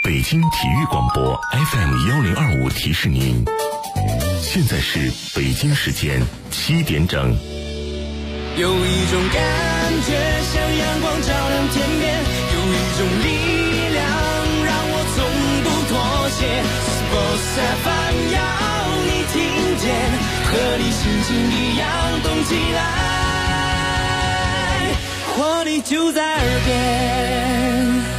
北京体育广播 FM1025提示您，现在是北京时间7点整。 有一种感觉像阳光照亮天边，有一种力量让我从不妥协。Sports FM 要你听见，和你心情一样动起来，活力就在耳边。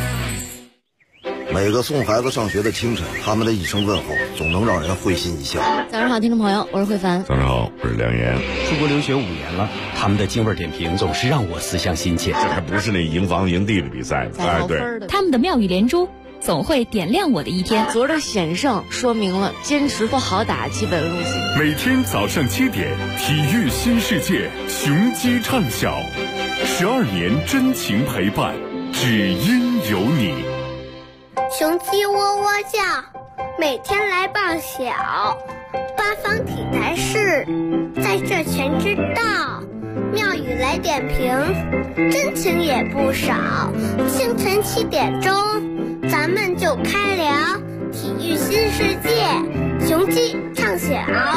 每个送孩子上学的清晨，他们的一声问候总能让人会心一笑。 早上好，听众朋友，我是慧凡。 早上好，我是梁岩。 出国留学5年了，他们的京味点评总是让我思乡心切。 这还不是那营房营地的比赛，哎，对， 他们的妙语连珠总会点亮我的一天。 昨儿的险胜说明了坚持不好打基本路线。 每天早上7点，体育新世界，雄鸡唱晓，12年真情陪伴，只因有你。 雄鸡喔喔叫，每天来报晓。八方体坛事，在这全知道。妙语来点评，真情也不少。清晨7点钟，咱们就开聊体育新世界，雄鸡唱晓。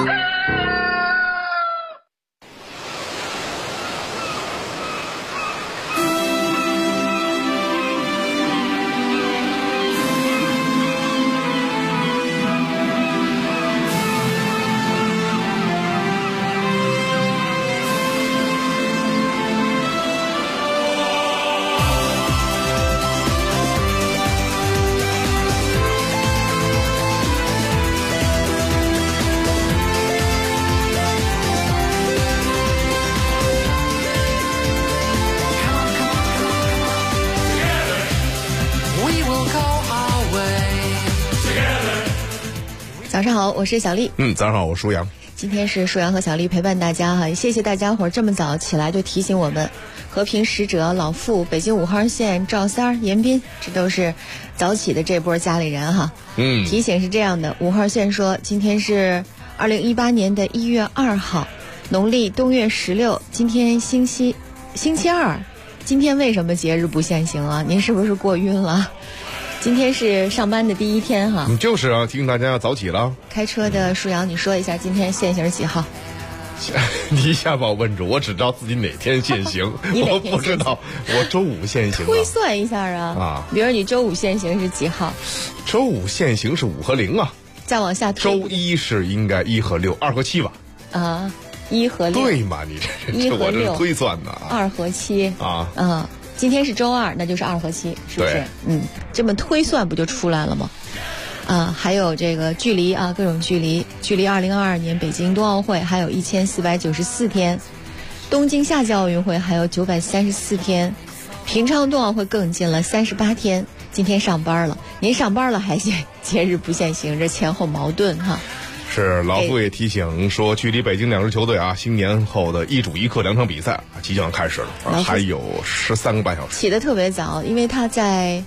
早上好，我是小丽。 早上好，我是舒阳。 今天是舒阳和小丽陪伴大家哈，谢谢大家伙这么早起来就提醒我们。和平使者老傅、北京5号线赵三儿、严斌，这都是早起的这波家里人哈。提醒是这样的，5号线说今天是2018年的1月2号，农历冬月16，今天星期二。今天为什么节日不限行啊？您是不是过晕了？今天是上班的第一天哈。 就是啊，提醒大家要早起了。 开车的舒阳，你说一下今天限行几号？ 你一下把我问住，我只知道自己哪天限行，我不知道我周5限行。 推算一下啊，比如你周5限行是几号？ 周5限行是5和0啊。 再往下推， 周1是应该1和6，2和7吧？ 啊，1和6。 对嘛？你这我这推算的。 2和7啊。今天是周2，那就是2和7，是不是？这么推算不就出来了吗？还有这个距离啊，各种距离2022年北京冬奥会还有1494天，东京夏季奥运会还有934天，平昌冬奥会更近了38天。今天上班了，您上班了还节日不限行，这前后矛盾哈。 是，老傅也提醒说，距离北京2支球队啊新年后的一主一客2场比赛即将开始了，还有13个半小时。 起得特别早，因为他在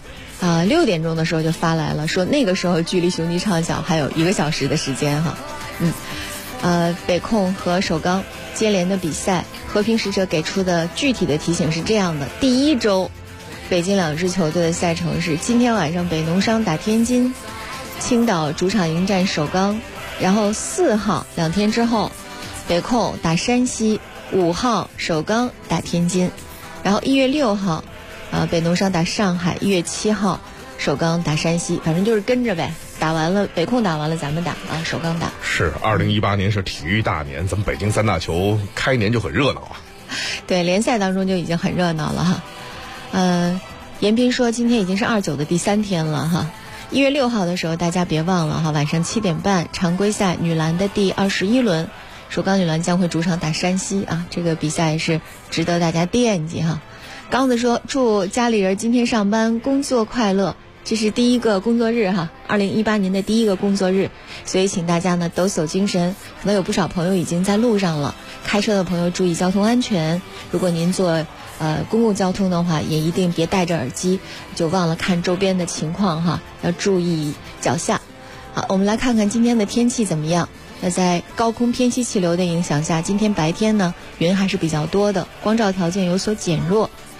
6点钟的时候就发来了，说那个时候距离雄鸡唱晓还有1个小时的时间哈。北控和首钢接连的比赛，和平使者给出的具体的提醒是这样的：第一周，北京2支球队的赛程是今天晚上北农商打天津，青岛主场迎战首钢，然后4号2天之后，北控打山西，5号首钢打天津，然后1月6号。北农商打上海，1月7号首钢打山西，反正就是跟着呗，打完了北控打完了咱们打啊，首钢打。 是2018年是体育大年，咱们北京3大球开年就很热闹啊。 对，联赛当中就已经很热闹了哈。严斌说今天已经是29的第3天了哈。1月6号的时候大家别忘了哈，晚上7点半常规赛女篮的第21轮，首钢女篮将会主场打山西啊，这个比赛是值得大家惦记哈。刚子说祝家里人今天上班工作快乐，这是第一个工作日哈，2018年的第一个工作日，所以请大家呢抖擞精神，可能有不少朋友已经在路上了，开车的朋友注意交通安全，如果您坐公共交通的话也一定别戴着耳机，就忘了看周边的情况哈，要注意脚下。好，我们来看看今天的天气怎么样。那在高空偏西气流的影响下，今天白天呢云还是比较多的，光照条件有所减弱，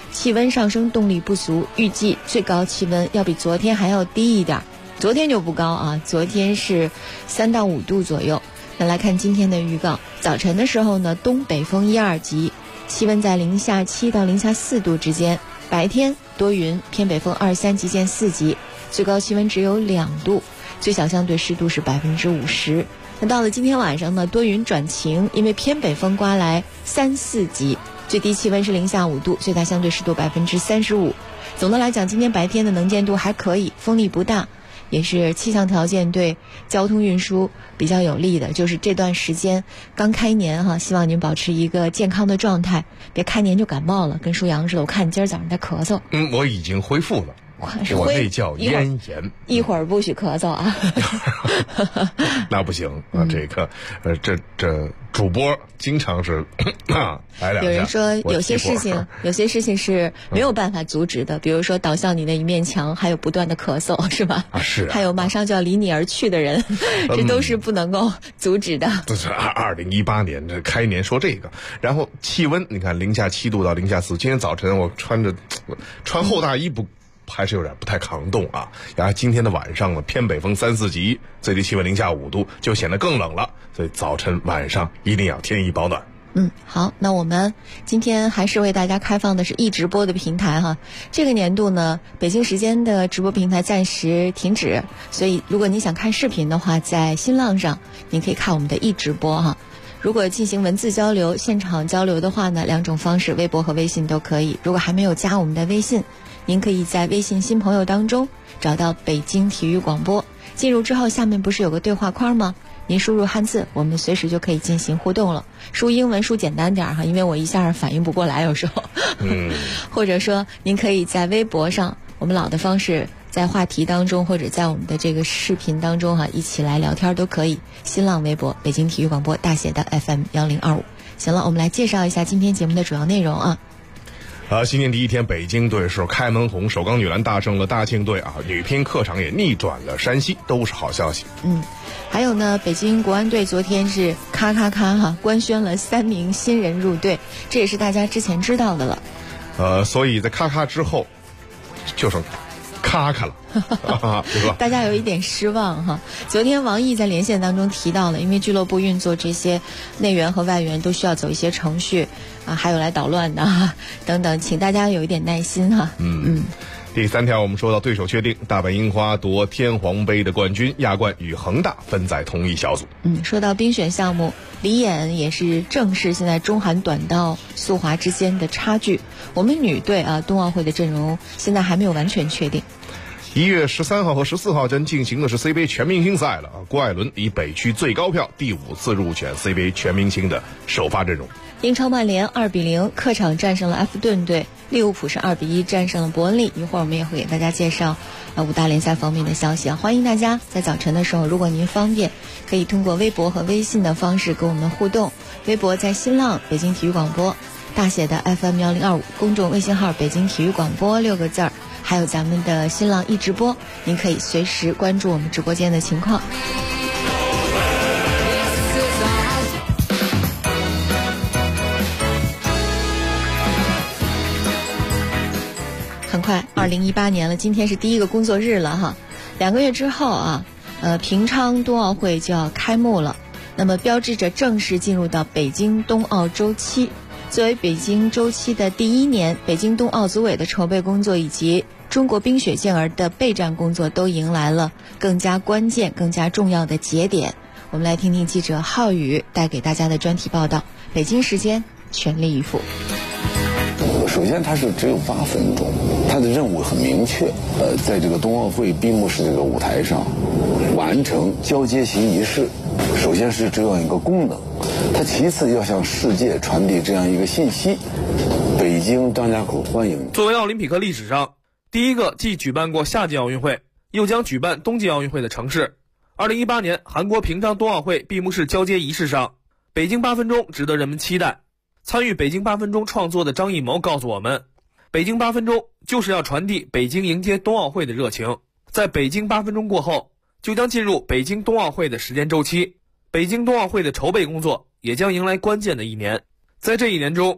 气温上升动力不足，预计最高气温要比昨天还要低一点。昨天就不高啊，昨天是3到5度左右。那来看今天的预告，早晨的时候呢，东北风1、2级，气温在零下7到零下4度之间。白天多云，偏北风2、3级见4级，最高气温只有2度，最小相对湿度是50%。那到了今天晚上呢，多云转晴，因为偏北风刮来3、4级，最低气温是零下5度，最大相对湿度35%。总的来讲，今天白天的能见度还可以，风力不大，也是气象条件对交通运输比较有利的。就是这段时间刚开年哈，希望您保持一个健康的状态，别开年就感冒了，跟舒阳似的。我看你今儿早上在咳嗽。 我已经恢复了。我那叫咽炎， 一会儿不许咳嗽啊！ 那不行啊，这主播经常是来两下。 有人说有些事情是没有办法阻止的，比如说倒向你那一面墙，还有不断的咳嗽，是吧？ 是啊。 还有马上就要离你而去的人，这都是不能够阻止的。 这是2018年这开年说这个，然后气温你看零下7度到零下4度，今天早晨我穿厚大衣还是有点不太抗冻啊。然后今天的晚上呢，偏北风3、4级，最低气温零下5度，就显得更冷了。所以早晨晚上一定要添衣保暖。 好，那我们今天还是为大家开放的是易直播的平台哈。这个年度呢，北京时间的直播平台暂时停止，所以如果你想看视频的话，在新浪上您可以看我们的易直播哈。如果进行文字交流、现场交流的话呢，2种方式，微博和微信都可以。如果还没有加我们的微信，您可以在微信新朋友当中找到北京体育广播，进入之后下面不是有个对话框吗？您输入汉字，我们随时就可以进行互动了。输英文输简单点哈，因为我一下反应不过来有时候。或者说您可以在微博上，我们老的方式，在话题当中或者在我们的这个视频当中一起来聊天都可以。新浪微博北京体育广播大写的 FM1025。行了，我们来介绍一下今天节目的主要内容啊。 新年第一天，北京队是开门红，首钢女篮大胜了大庆队啊，女乒客场也逆转了山西，都是好消息。 还有呢，北京国安队昨天是官宣了3名新人入队，这也是大家之前知道的了。 所以在之后，就剩了，对吧？ 大家有一点失望哈。昨天王毅在连线当中提到了，因为俱乐部运作这些内援和外援都需要走一些程序还有来捣乱的等等，请大家有一点耐心哈。 第3条，我们说到对手确定，大本樱花夺天皇杯的冠军，亚冠与恒大分在同一小组。 说到冰选项目，李演也是正视现在中韩短道速滑之间的差距。我们女队冬奥会的阵容现在还没有完全确定。 1月13号和14号将进行的是 CBA 全明星赛了郭艾伦以北区最高票第5次入选 CBA 全明星的首发阵容。 英超曼联2-0客场战胜了埃弗顿队，利物浦是2-1战胜了伯恩利。一会儿我们也会给大家介绍5大联赛方面的消息欢迎大家在早晨的时候，如果您方便，可以通过微博和微信的方式跟我们互动。微博在新浪北京体育广播大写的 FM1025，公众微信号北京体育广播6个字儿，还有咱们的新浪易直播，您可以随时关注我们直播间的情况。很快2018年了，今天是第一个工作日了哈。2个月之后平昌冬奥会就要开幕了，那么标志着正式进入到北京冬奥周期。作为北京周期的第1年，北京冬奥组委的筹备工作以及中国冰雪健儿的备战工作都迎来了更加关键、更加重要的节点。我们来听听记者浩宇带给大家的专题报道。北京时间，全力以赴。 首先，它是只有8分钟，它的任务很明确。在这个冬奥会闭幕式这个舞台上，完成交接型仪式。首先是这样一个功能，它其次要向世界传递这样一个信息：北京张家口欢迎。 作为奥林匹克历史上第一个既举办过夏季奥运会，又将举办冬季奥运会的城市，2018年韩国平昌冬奥会闭幕式交接仪式上，北京8分钟值得人们期待。参与北京8分钟创作的张艺谋告诉我们，北京8分钟就是要传递北京迎接冬奥会的热情。在北京8分钟过后，就将进入北京冬奥会的时间周期，北京冬奥会的筹备工作也将迎来关键的1年。在这1年中，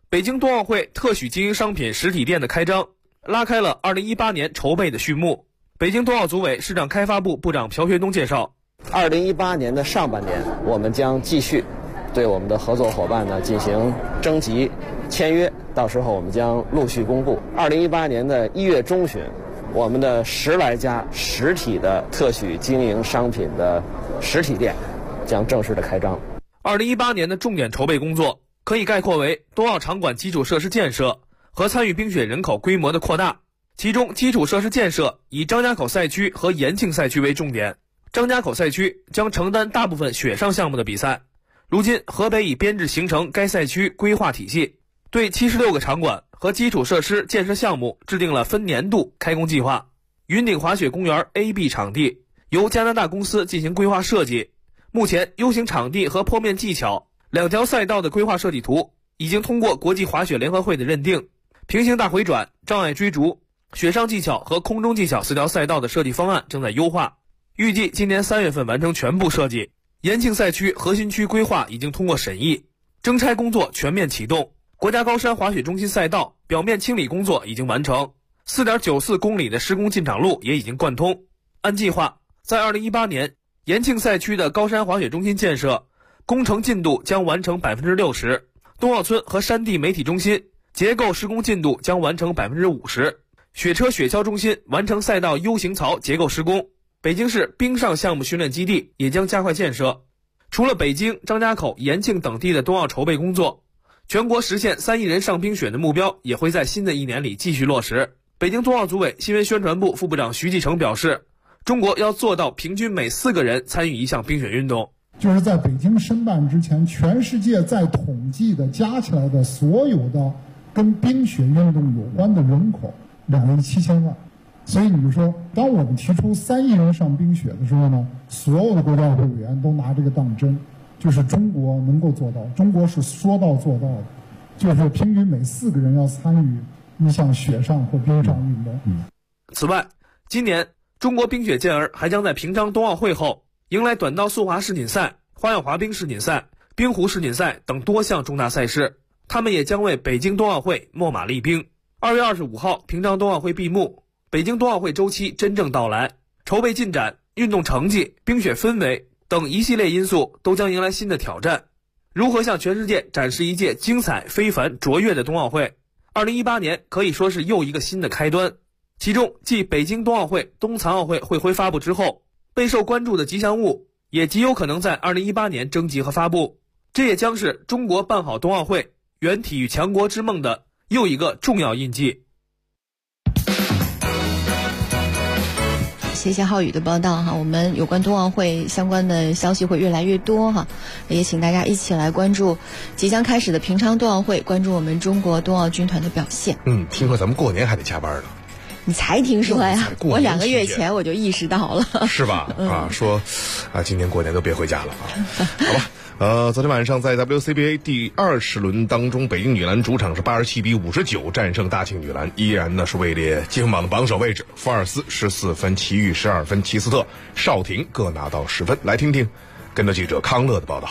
北京冬奥会特许经营商品实体店的开张，拉开了2018年筹备的序幕。北京冬奥组委市场开发部部长朴学东介绍 ，2018年的上半年，我们将继续对我们的合作伙伴呢进行征集、签约，到时候我们将陆续公布。2018年的1月中旬，我们的10来家实体的特许经营商品的实体店将正式的开张。 2018年的重点筹备工作可以概括为冬奥场馆基础设施建设和参与冰雪人口规模的扩大。其中基础设施建设以张家口赛区和延庆赛区为重点，张家口赛区将承担大部分雪上项目的比赛。如今河北已编制形成该赛区规划体系，对76个场馆和基础设施建设项目制定了分年度开工计划。云顶滑雪公园 A、B 场地由加拿大公司进行规划设计，目前 U 型场地和坡面技巧2条赛道的规划设计图已经通过国际滑雪联合会的认定，平行大回转、障碍追逐、雪上技巧和空中技巧4条赛道的设计方案正在优化，预计今年3月份完成全部设计。延庆赛区核心区规划已经通过审议，征拆工作全面启动。国家高山滑雪中心赛道表面清理工作已经完成， 4.94 公里的施工进场路也已经贯通。按计划，在2018年，延庆赛区的高山滑雪中心建设工程进度将完成 60%， 冬奥村和山地媒体中心结构施工进度将完成 50%， 雪车雪橇中心完成赛道 U 型槽结构施工。北京市冰上项目训练基地也将加快建设。除了北京、张家口、延庆等地的冬奥筹备工作，全国实现3亿人上冰雪的目标也会在新的一年里继续落实。北京冬奥组委新闻宣传部副部长徐继成表示，中国要做到平均每4个人参与一项冰雪运动。 就是在北京申办之前，全世界在统计的加起来的所有的跟冰雪运动有关的人口2亿7千万。所以你就说，当我们提出3亿人上冰雪的时候呢，所有的国家委员都拿这个当真，就是中国能够做到，中国是说到做到的，就是平均每4个人要参与一项雪上或冰上运动。 此外，今年中国冰雪健儿还将在平昌冬奥会后迎来短道速滑世锦赛、花样滑冰世锦赛、冰壶世锦赛等多项重大赛事，他们也将为北京冬奥会秣马厉兵。2月25号，平昌冬奥会闭幕，北京冬奥会周期真正到来，筹备进展、运动成绩、冰雪氛围等一系列因素都将迎来新的挑战。如何向全世界展示一届精彩、非凡、卓越的冬奥会？2018年可以说是又一个新的开端。其中，继北京冬奥会、冬残奥会会徽发布之后，备受关注的吉祥物也极有可能在2018年征集和发布。这也将是中国办好冬奥会、圆体育强国之梦的又一个重要印记。 谢谢浩宇的报道哈，我们有关冬奥会相关的消息会越来越多哈，也请大家一起来关注即将开始的平昌冬奥会，关注我们中国冬奥军团的表现。 听说咱们过年还得加班呢。 你才听说呀？我2个月前我就意识到了， 是吧？说今年过年都别回家了啊，好吧。昨天晚上在 WCBA 第20轮当中，北京女篮主场是87比59战胜大庆女篮，依然呢是位列积分榜的榜首位置。福尔斯14分，齐豫12分，齐斯特、邵婷各拿到10分。来听听跟着记者康乐的报道。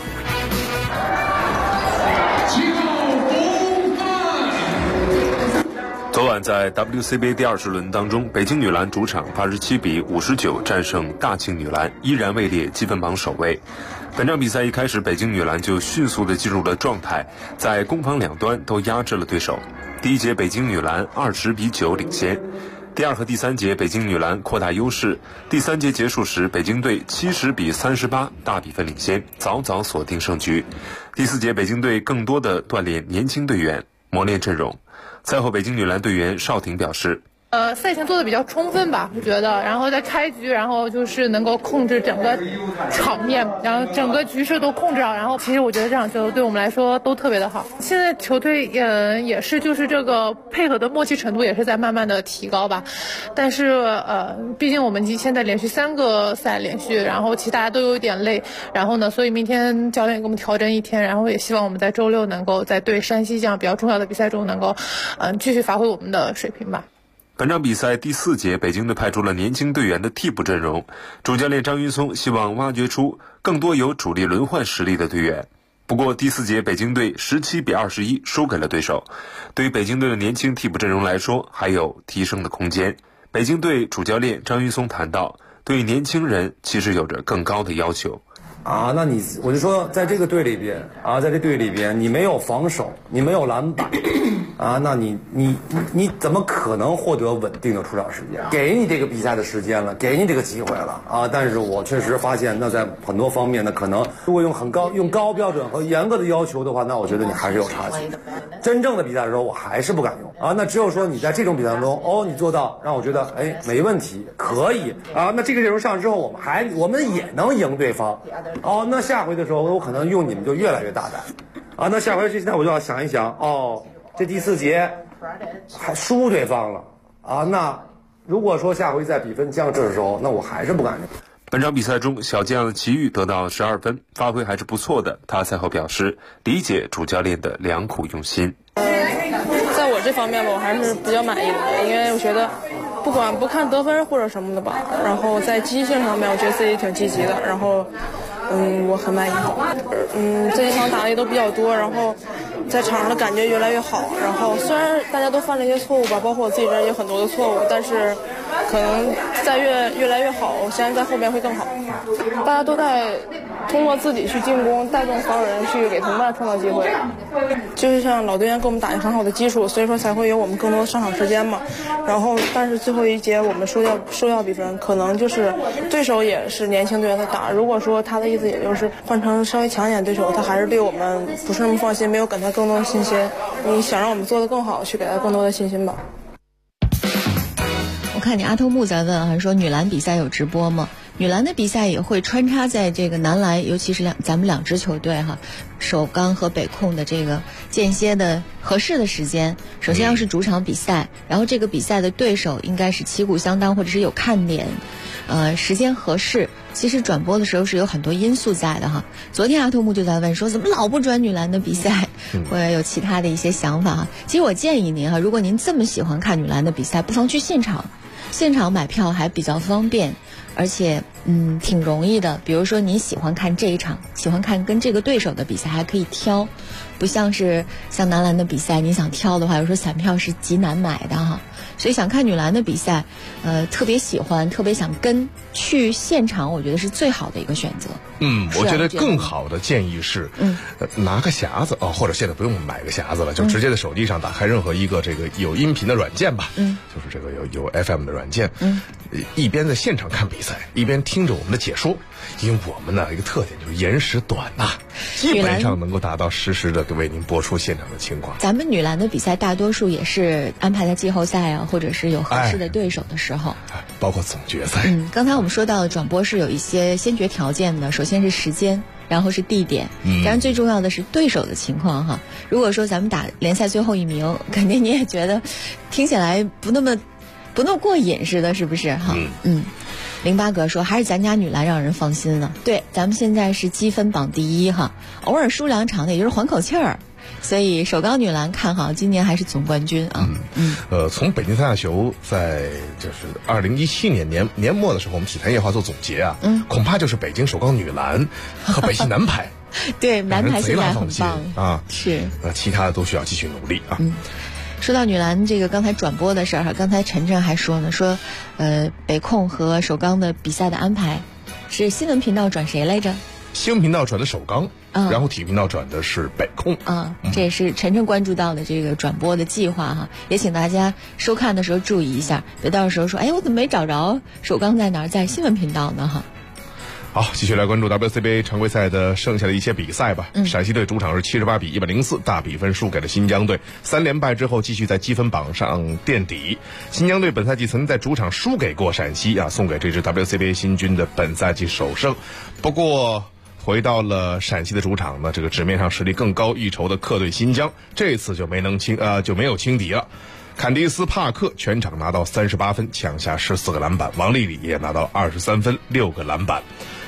昨晚在 WCBA 第20轮当中，北京女篮主场87比59战胜大庆女篮，依然位列积分榜首位。本场比赛一开始，北京女篮就迅速地进入了状态，在攻防两端都压制了对手。第一节，北京女篮20比9领先。第2和第3节，北京女篮扩大优势。第3节结束时，北京队70比38大比分领先，早早锁定胜局。第4节，北京队更多的锻炼年轻队员，磨练阵容。赛后，北京女篮队员邵婷表示， 赛前做的比较充分吧，我觉得，然后在开局，然后就是能够控制整个场面，然后整个局势都控制好，然后其实我觉得这场球对我们来说都特别的好。现在球队也是就是这个配合的默契程度也是在慢慢的提高吧，但是毕竟我们现在连续3个赛连续，然后其实大家都有点累，然后呢，所以明天教练给我们调整1天，然后也希望我们在周6能够在对山西这样比较重要的比赛中能够继续发挥我们的水平吧。 本场比赛第4节，北京队派出了年轻队员的替补阵容，主教练张云松希望挖掘出更多有主力轮换实力的队员。 不过第4节北京队17比21输给了对手，对于北京队的年轻替补阵容来说还有提升的空间。北京队主教练张云松谈到，对年轻人其实有着更高的要求。 那我就说，在这个队里边在这队里边，你没有防守，你没有篮板那你怎么可能获得稳定的出场时间？给你这个比赛的时间了，给你这个机会了但是我确实发现，那在很多方面呢，可能如果用高标准和严格的要求的话，那我觉得你还是有差距。真正的比赛的时候，我还是不敢用那只有说你在这种比赛当中你做到让我觉得没问题，可以那这个阵容上之后，我们也能赢对方那下回的时候，我可能用你们就越来越大胆那下回现在我就要想一想这第4节还输对方了那如果说下回在比分僵持的时候，那我还是不敢。 本场比赛中，小将齐豫得到12分，发挥还是不错的。他赛后表示，理解主教练的良苦用心。 在我这方面吧，我还是比较满意的，因为我觉得不管不看得分或者什么的吧，然后在积极性上面，我觉得自己挺积极的，然后我很满意。这一场打的也都比较多，然后在场上的感觉越来越好。然后虽然大家都犯了一些错误吧，包括我自己这儿也有很多的错误，但是可能在越来越好，我相信在后面会更好。大家都在通过自己去进攻，带动所有人去给同伴创造机会。就是像老队员给我们打一个很好的基础，所以说才会有我们更多的上场时间嘛。然后但是最后一节我们输掉比分，可能就是对手也是年轻队员在打，如果说他的意思也就是换成稍微强一点对手，他还是对我们不是那么放心，没有给他更多的信心。你想让我们做得更好，去给他更多的信心吧。 我看你阿童木在问说女篮比赛有直播吗？女篮的比赛也会穿插在这个男篮，尤其是咱们2支球队首钢和北控的这个间歇的合适的时间。首先要是主场比赛，然后这个比赛的对手应该是旗鼓相当或者是有看点，时间合适。其实转播的时候是有很多因素在的昨天阿童木就在问说，怎么老不转女篮的比赛？我也有其他的一些想法其实我建议您如果您这么喜欢看女篮的比赛，不妨去现场买票还比较方便，而且挺容易的。比如说你喜欢看这一场，喜欢看跟这个对手的比赛，还可以挑，不像男篮的比赛，你想挑的话，有时候散票是极难买的所以想看女篮的比赛，特别喜欢，特别想去现场，我觉得是最好的一个选择。 我觉得更好的建议是，拿个匣子或者现在不用买个匣子了，就直接在手机上打开任何一个这个有音频的软件吧，就是这个有 FM 的软件，一边在现场看比赛，一边听着我们的解说。因为我们呢一个特点就是延时短基本上能够达到实时的为您播出现场的情况。 咱们女篮的比赛大多数也是安排在季后赛或者是有合适的对手的时候， 包括总决赛。 刚才我们说到的转播是有一些先决条件的，首先是时间，然后是地点，当然最重要的是对手的情况如果说咱们打联赛最后一名，肯定你也觉得听起来不那么过瘾似的，是不是08哥说还是咱家女篮让人放心了。对，咱们现在是积分榜第一偶尔输2场的也就是缓口气儿，所以首钢女篮看好今年还是总冠军从北京三大球在就是2017年年末的时候，我们体坛夜话做总结恐怕就是北京首钢女篮和北信男排对，男排现在很棒是其他的都需要继续努力说到女篮这个刚才转播的事儿刚才晨晨还说呢，说北控和首钢的比赛的安排是新闻频道转谁来着？ 新闻频道转的首钢，然后体育频道转的是北控这也是晨晨关注到的这个转播的计划也请大家收看的时候注意一下，别到时候说我怎么没找着首钢在哪儿，在新闻频道呢好，继续来关注 WCBA 常规赛的剩下的一些比赛吧。陕西队主场是78比104大比分输给了新疆队，3连败之后继续在积分榜上垫底。新疆队本赛季曾经在主场输给过陕西送给这支 WCBA 新军的本赛季首胜。不过回到了陕西的主场呢，这个纸面上实力更高一筹的客队新疆，这次就没有轻敌了。坎迪斯·帕克全场拿到38分，抢下14个篮板，王丽丽也拿到23分，6个篮板。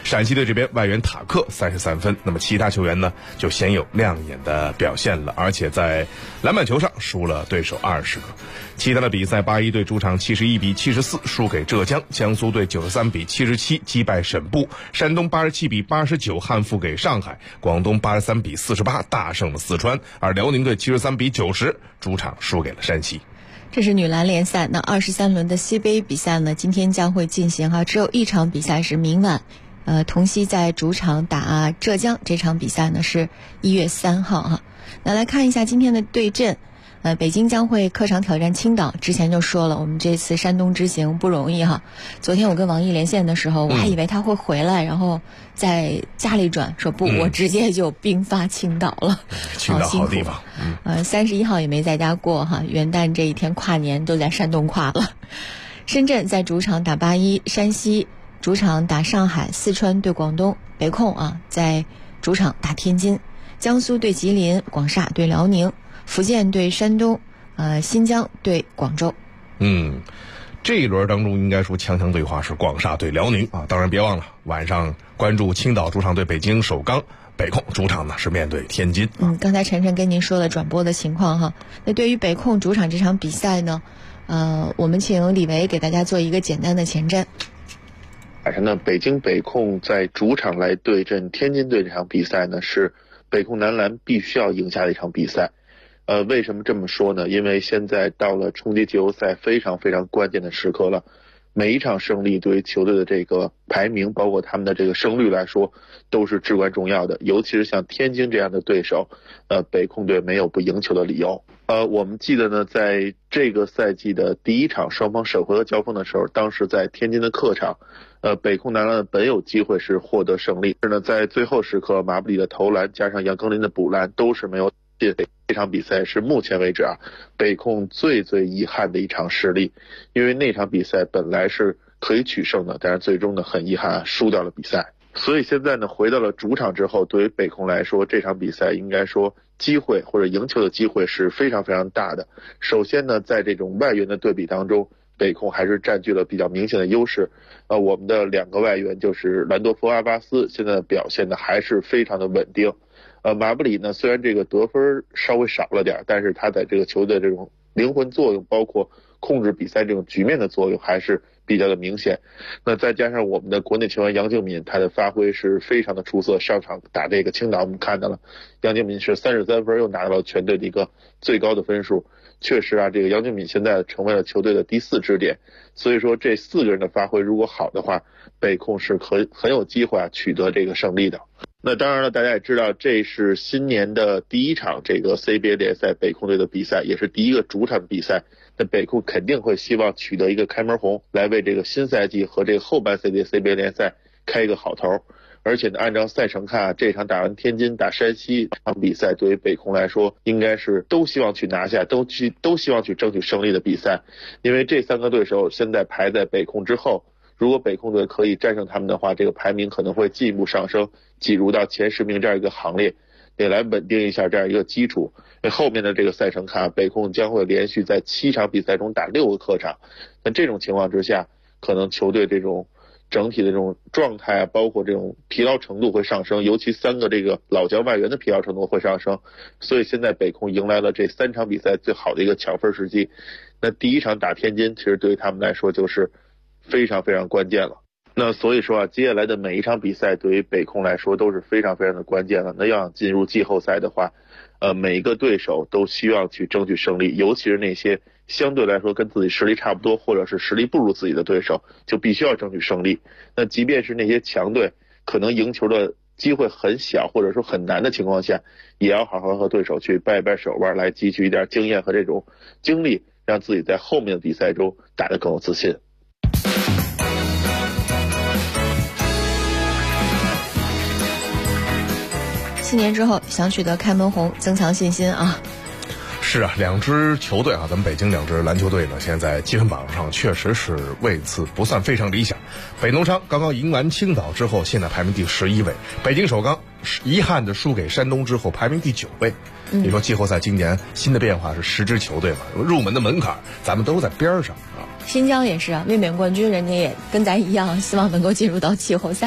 陕西队这边外援塔克33分，那么其他球员呢就鲜有亮眼的表现了，而且在篮板球上输了对手20个。其他的比赛，81队主场71比74输给浙江，江苏队93比77击败沈步，山东87比89憾负给上海，广东83比48大胜了四川，而辽宁队73比90主场输给了山西。 这是女篮联赛，那23轮的西杯比赛呢，今天将会进行只有一场比赛是明晚，同曦在主场打浙江，这场比赛呢是1月3号那来看一下今天的对阵，北京将会客场挑战青岛。之前就说了，我们这次山东之行不容易昨天我跟王毅连线的时候，我还以为他会回来，然后在家里转，说不，我直接就兵发青岛了。 青岛好地方。 31号也没在家过元旦这一天跨年都在山东跨了。深圳在主场打81，山西主场打上海，四川对广东，北控在主场打天津，江苏对吉林，广厦对辽宁，福建对山东，新疆对广州。 这一轮当中应该说强强对话是广厦对辽宁当然别忘了晚上关注青岛主场对北京首钢，北控主场呢是面对天津。 刚才晨晨跟您说了转播的情况那对于北控主场这场比赛呢，我们请李维给大家做一个简单的前瞻。 晚上呢，北京北控在主场来对阵天津队这场比赛呢，是北控男篮必须要赢下的一场比赛。为什么这么说呢？因为现在到了冲击季后赛非常非常关键的时刻了，每一场胜利对于球队的这个排名，包括他们的这个胜率来说，都是至关重要的。尤其是像天津这样的对手，北控队没有不赢球的理由。我们记得呢，在这个赛季的第一场双方首回合交锋的时候，当时在天津的客场，北控男篮本有机会是获得胜利，但是呢，在最后时刻，马布里的投篮加上杨庚林的补篮都是没有。这场比赛是目前为止北控最遗憾的一场失利，因为那场比赛本来是可以取胜的，但是最终呢很遗憾输掉了比赛。所以现在呢回到了主场之后，对于北控来说，这场比赛应该说机会或者赢球的机会是非常非常大的。首先呢，在这种外援的对比当中，北控还是占据了比较明显的优势。我们的2个外援就是兰多夫、阿巴斯，现在的表现呢还是非常的稳定。马布里呢，虽然这个得分稍微少了点，但是他在这个球队这种灵魂作用，包括控制比赛这种局面的作用还是比较的明显。那再加上我们的国内球员杨敬敏，他的发挥是非常的出色，上场打这个青岛我们看到了，杨敬敏是33分，又拿到了全队的一个最高的分数。确实这个杨敬敏现在成为了球队的第4支点，所以说这4个人的发挥如果好的话，北控是很有机会取得这个胜利的。那当然了，大家也知道这是新年的第一场这个 CBA 联赛北控队的比赛，也是第一个主场比赛。那北控肯定会希望取得一个开门红，来为这个新赛季和这个后半赛季 CBA 联赛开一个好头。而且呢，按照赛程看这场打完天津打山西这场比赛，对于北控来说应该是都希望去拿下，都希望去争取胜利的比赛。因为这3个对手现在排在北控之后，如果北控队可以战胜他们的话，这个排名可能会进一步上升，挤入到前10名这样一个行列，也来稳定一下这样一个基础。后面的这个赛程看，北控将会连续在7场比赛中打6个客场。那这种情况之下，可能球队这种整体的这种状态包括这种疲劳程度会上升，尤其3个这个老将外援的疲劳程度会上升。所以现在北控迎来了这3场比赛最好的一个抢分时机。那第一场打天津，其实对于他们来说就是非常非常关键了。那所以说接下来的每一场比赛对于北控来说都是非常非常的关键了。那要想进入季后赛的话，每一个对手都希望去争取胜利，尤其是那些相对来说跟自己实力差不多或者是实力不如自己的对手，就必须要争取胜利。那即便是那些强队可能赢球的机会很小或者说很难的情况下，也要好好和对手去掰掰手腕，来汲取一点经验和这种经历，让自己在后面的比赛中打得更有自信。 4年之后想取得开门红，增强信心是2支球队咱们北京2支篮球队呢，现在积分榜上确实是位次不算非常理想。北农商刚刚赢完青岛之后，现在排名第11位。北京首钢遗憾的输给山东之后，排名第9位。你说季后赛今年新的变化是10支球队嘛，入门的门槛咱们都在边上新疆也是卫冕冠军，人家也跟咱一样，希望能够进入到季后赛。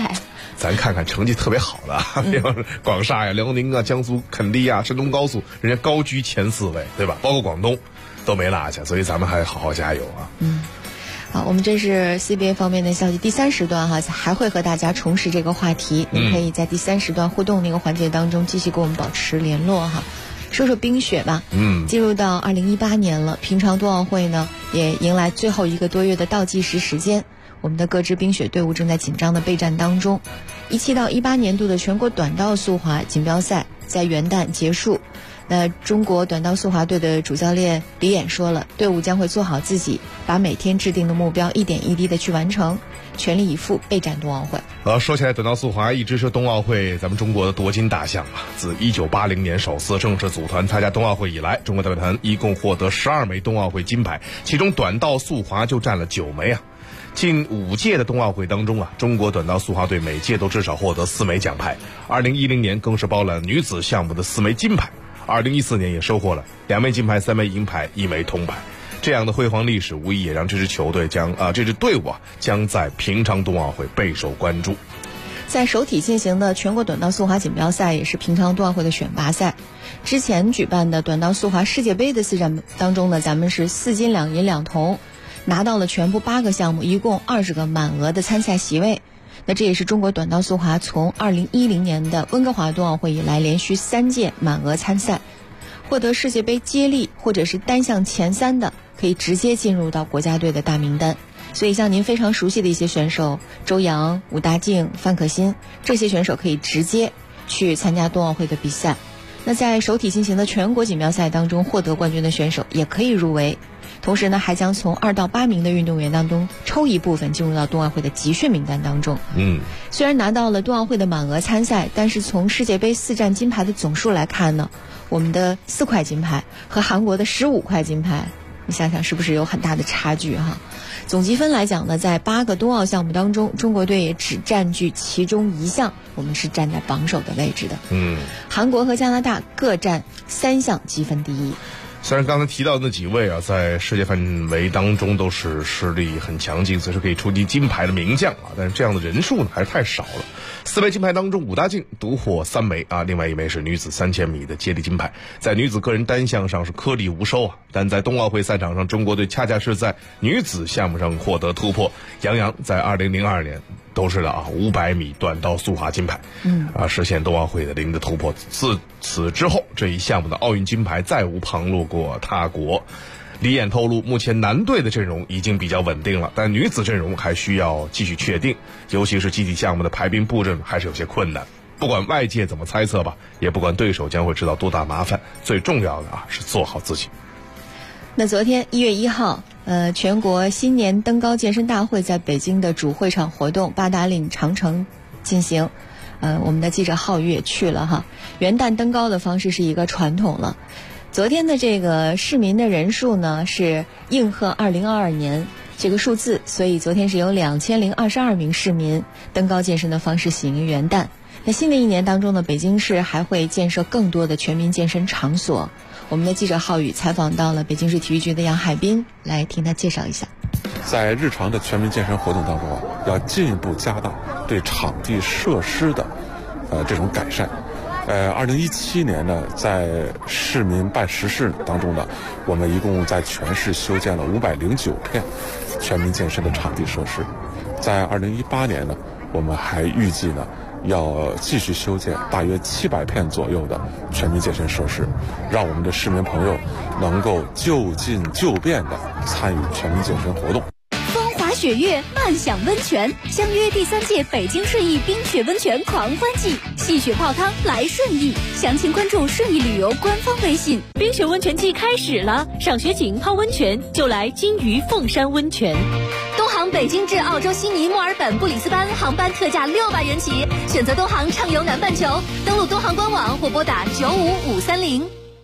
咱看看成绩特别好的，比方说广厦呀、辽宁啊、江苏垦地啊、山东高速，人家高居前4位，对吧？包括广东都没落下，所以咱们还好好加油啊。 好，我们这是 CBA 方面的消息。第3时段还会和大家重拾这个话题，您可以在第3时段互动那个环节当中继续跟我们保持联络哈。说说冰雪吧，进入到2018年了，平昌冬奥会呢也迎来最后1个多月的倒计时时间。我们的各支冰雪队伍正在紧张的备战当中。17到18年度的全国短道速滑锦标赛在元旦结束。那中国短道速滑队的主教练李岩说了，队伍将会做好自己，把每天制定的目标一点一滴的去完成，全力以赴备战冬奥会。 说起来，短道速滑一直是冬奥会咱们中国的夺金大项啊。自1980年首次正式组团参加冬奥会以来，中国代表团一共获得12枚冬奥会金牌，其中短道速滑就占了9枚啊。近5届的冬奥会当中啊，中国短道速滑队每届都至少获得4枚奖牌。2010年更是包揽女子项目的4枚金牌。2014年也收获了2枚金牌、3枚银牌、1枚铜牌，这样的辉煌历史，无疑也让这支队伍将在平昌冬奥会备受关注。 在首体进行的全国短道速滑锦标赛也是平昌冬奥会的选拔赛。之前举办的短道速滑世界杯的4站当中呢，咱们是4金2银2铜，拿到了全部8个项目，一共20个满额的参赛席位。那这也是中国短道速滑从2010年的温哥华冬奥会以来连续3届满额参赛，获得世界杯接力或者是单项前3的，可以直接进入到国家队的大名单。所以像您非常熟悉的一些选手，周洋、武大靖、范可新，这些选手可以直接去参加冬奥会的比赛。那在首体进行的全国锦标赛当中获得冠军的选手也可以入围。同时呢，还将从2到8名的运动员当中抽一部分进入到冬奥会的集训名单当中。虽然拿到了冬奥会的满额参赛，但是从世界杯4站金牌的总数来看呢，我们的4块金牌和韩国的15块金牌，你想想是不是有很大的差距哈？总积分来讲呢，在8个冬奥项目当中，中国队也只占据其中1项，我们是站在榜首的位置的。韩国和加拿大各占3项积分第一。 虽然刚才提到的那几位啊，在世界范围当中都是实力很强劲，随时可以出击金牌的名将啊，但是这样的人数呢还是太少了。4枚金牌当中，武大靖独获3枚啊，另外1枚是女子3000米的接力金牌。在女子个人单项上是颗粒无收啊，但在冬奥会赛场上，中国队恰恰是在女子项目上获得突破。杨洋在2002年都是了500米短道速滑金牌，实现冬奥会的零的突破。自此之后，这一项目的奥运金牌再无旁落过他国。李岩透露，目前男队的阵容已经比较稳定了，但女子阵容还需要继续确定，尤其是集体项目的排兵布阵还是有些困难。不管外界怎么猜测吧，也不管对手将会知道多大麻烦，最重要的是做好自己。 那昨天1月1号，全国新年登高健身大会在北京的主会场活动八达岭长城进行。我们的记者浩宇也去了哈。元旦登高的方式是一个传统了。昨天的这个市民的人数呢是应和2022年这个数字，所以昨天是有2022名市民登高健身的方式喜迎元旦。那新的一年当中呢，北京市还会建设更多的全民健身场所。我们的记者浩宇采访到了北京市体育局的杨海滨，来听他介绍一下。 在日常的全民健身活动当中要进一步加大对场地设施的这种改善。2017年呢，在市民办实事当中呢，我们一共在全市修建了509片全民健身的场地设施。在2018年呢，我们还预计呢要继续修建大约700片左右的全民健身设施，让我们的市民朋友能够就近就便的参与全民健身活动。 风华雪月，漫享温泉，相约第3届北京顺义冰雪温泉狂欢季，戏雪泡汤来顺义，详情关注顺义旅游官方微信。 冰雪温泉季开始了，赏雪景泡温泉就来金鱼凤山温泉。 东航北京至澳洲悉尼、墨尔本、布里斯班航班特价600元起，选择东航畅游南半球，登录东航官网或拨打95530。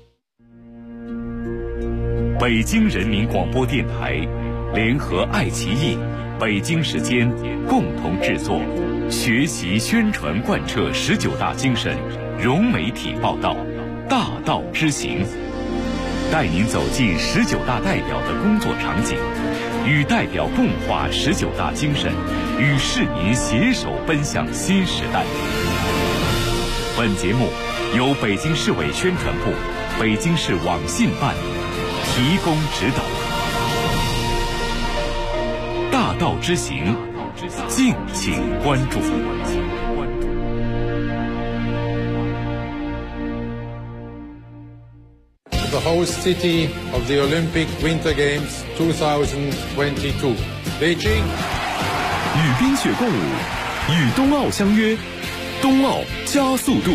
北京人民广播电台联合爱奇艺、北京时间共同制作，学习宣传贯彻19大精神，融媒体报道，大道之行，带您走进19大代表的工作场景， 与代表共话19大精神，与市民携手奔向新时代。本节目由北京市委宣传部、北京市网信办提供指导。大道之行，敬请关注。 The host city of the Olympic Winter Games 2022, Beijing. 与冰雪共舞，与冬奥相约，冬奥加速度。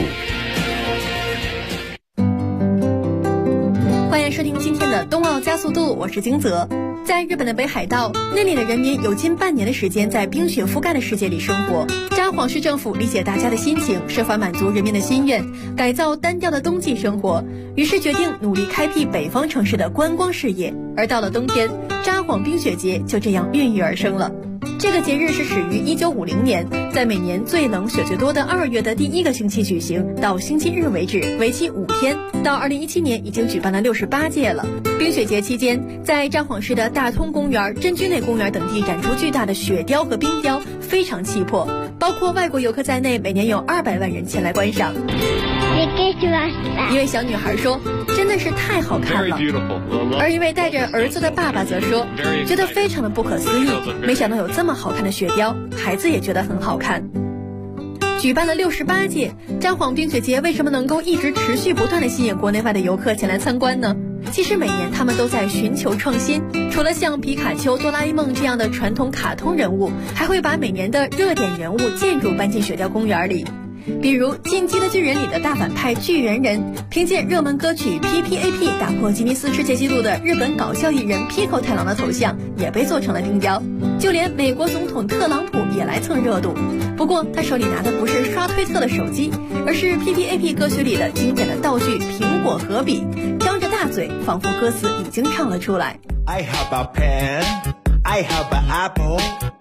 欢迎收听今天的冬奥加速度，我是金泽。在日本的北海道，那里的人民有近半年的时间在冰雪覆盖的世界里生活。札幌市政府理解大家的心情，设法满足人民的心愿，改造单调的冬季生活，于是决定努力开辟北方城市的观光事业。而到了冬天，札幌冰雪节就这样孕育而生了。这个节日是始于1950年，在每年最冷雪最多的2月的第一个星期举行，到星期日为止，为期5天。到2017年已经举办了68届了。冰雪节期间，在札幌市的大通公园、真居内公园等地展出巨大的雪雕和冰雕，非常气魄。包括外国游客在内，每年有200万人前来观赏。一位小女孩说：“真的是太好看了。”而一位带着儿子的爸爸则说：“觉得非常的不可思议，没想到有这么好看的雪雕，孩子也觉得很好看。”举办了68届，札幌冰雪节为什么能够一直持续不断地吸引国内外的游客前来参观呢？其实每年他们都在寻求创新，除了像皮卡丘、哆啦 A 梦这样的传统卡通人物，还会把每年的热点人物建筑搬进雪雕公园里。比如《进击的巨人》里的大反派巨人人，凭借热门歌曲 PPAP 打破吉尼斯世界纪录的日本搞笑艺人 Pico 太郎的头像也被做成了冰雕，就连美国总统特朗普也来蹭热度。不过他手里拿的不是刷推特的手机，而是 PPAP 歌曲里的经典的道具苹果和笔，张着大嘴，仿佛歌词已经唱了出来。 I have a pen, I have an apple,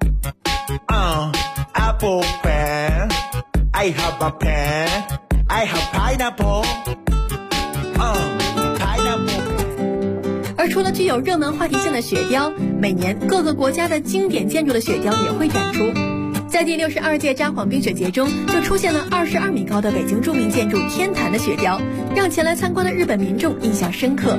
apple pen.I have a pen, I have pineapple, pineapple. 而除了具有热门话题性的雪雕，每年各个国家的经典建筑的雪雕也会展出。在第62届札幌冰雪节中，就出现了22米高的北京著名建筑天坛的雪雕，让前来参观的日本民众印象深刻。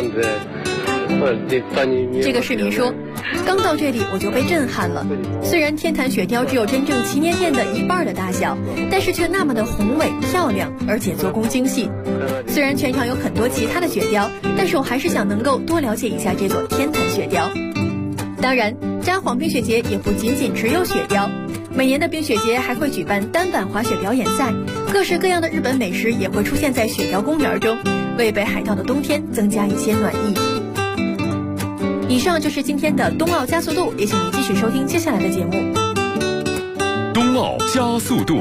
这个市民说，刚到这里我就被震撼了。虽然天坛雪雕只有真正祈年殿的1半的大小，但是却那么的宏伟漂亮，而且做工精细。虽然全场有很多其他的雪雕，但是我还是想能够多了解一下这座天坛雪雕。当然，札幌冰雪节也不仅仅只有雪雕，每年的冰雪节还会举办单板滑雪表演赛，各式各样的日本美食也会出现在雪雕公园中，为北海道的冬天增加一些暖意。以上就是今天的冬奥加速度，也请您继续收听接下来的节目。 冬奥加速度。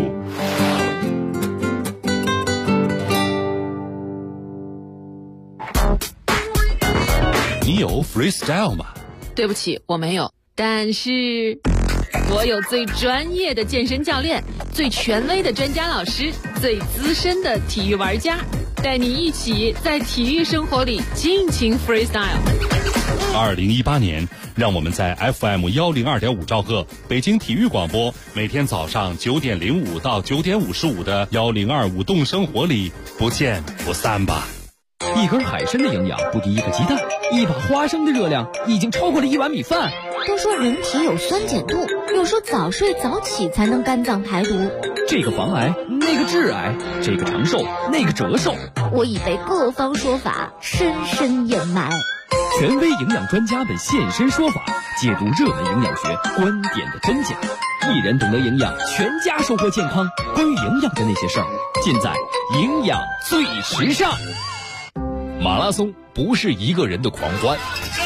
你有 freestyle 吗？ 对不起，我没有。但是我有最专业的健身教练，最权威的专家老师，最资深的体育玩家，带你一起在体育生活里尽情 freestyle。 2018年，让我们在 FM102.5兆赫北京体育广播，每天早上9点05到9点55的1025舞动生活里不见不散吧。 一根海参的营养不敌一个鸡蛋，一把花生的热量已经超过了1碗米饭。 都说人体有酸碱度，又说早睡早起才能肝脏排毒。 这个防癌，那个致癌，这个长寿，那个折寿。 我已被各方说法深深掩埋。 权威营养专家们现身说法，解读热门营养学观点的真假。一人懂得营养，全家收获健康。关于营养的那些事儿，尽在营养最时尚。马拉松不是一个人的狂欢，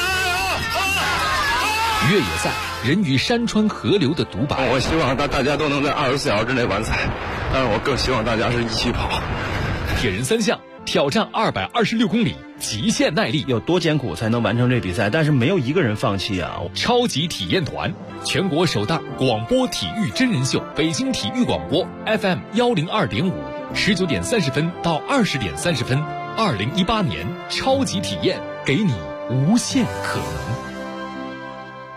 越野赛人与山川河流的独白。 我希望大家都能在24小时之内完赛，但是我更希望大家是一起跑。 铁人3项挑战226公里，极限耐力， 有多艰苦才能完成这比赛？但是没有一个人放弃啊！ 超级体验团，全国首档广播体育真人秀，北京体育广播 FM102.5，19点30分到20点30分，2018年超级体验，给你无限可能。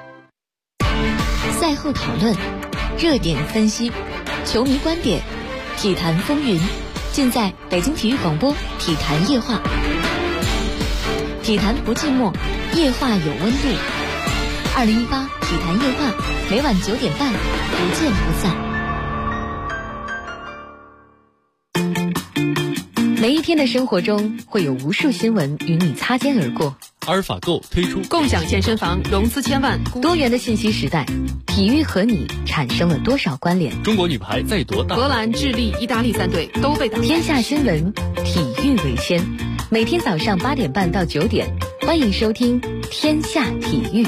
赛后讨论、热点分析、球迷观点、体坛风云，尽在北京体育广播体坛夜话。体坛不寂寞，夜话有温度。2018体坛夜话，每晚9点半，不见不散。每一天的生活中，会有无数新闻与你擦肩而过。 阿尔法购推出共享健身房融资千万， 多元的信息时代，体育和你产生了多少关联？ 中国女排在夺大， 荷兰、智利、意大利3队都被打。 天下新闻，体育为先。每天早上8点半到9点，欢迎收听《天下体育》。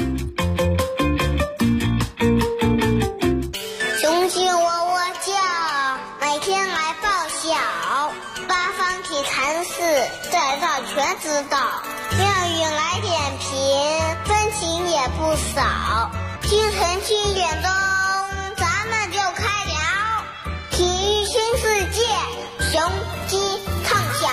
雄鸡喔喔叫，每天来报晓，八方体坛事，在这全知道。妙语来点评，分情也不少。清晨7点钟，咱们就开聊体育新世界，雄鸡唱晓。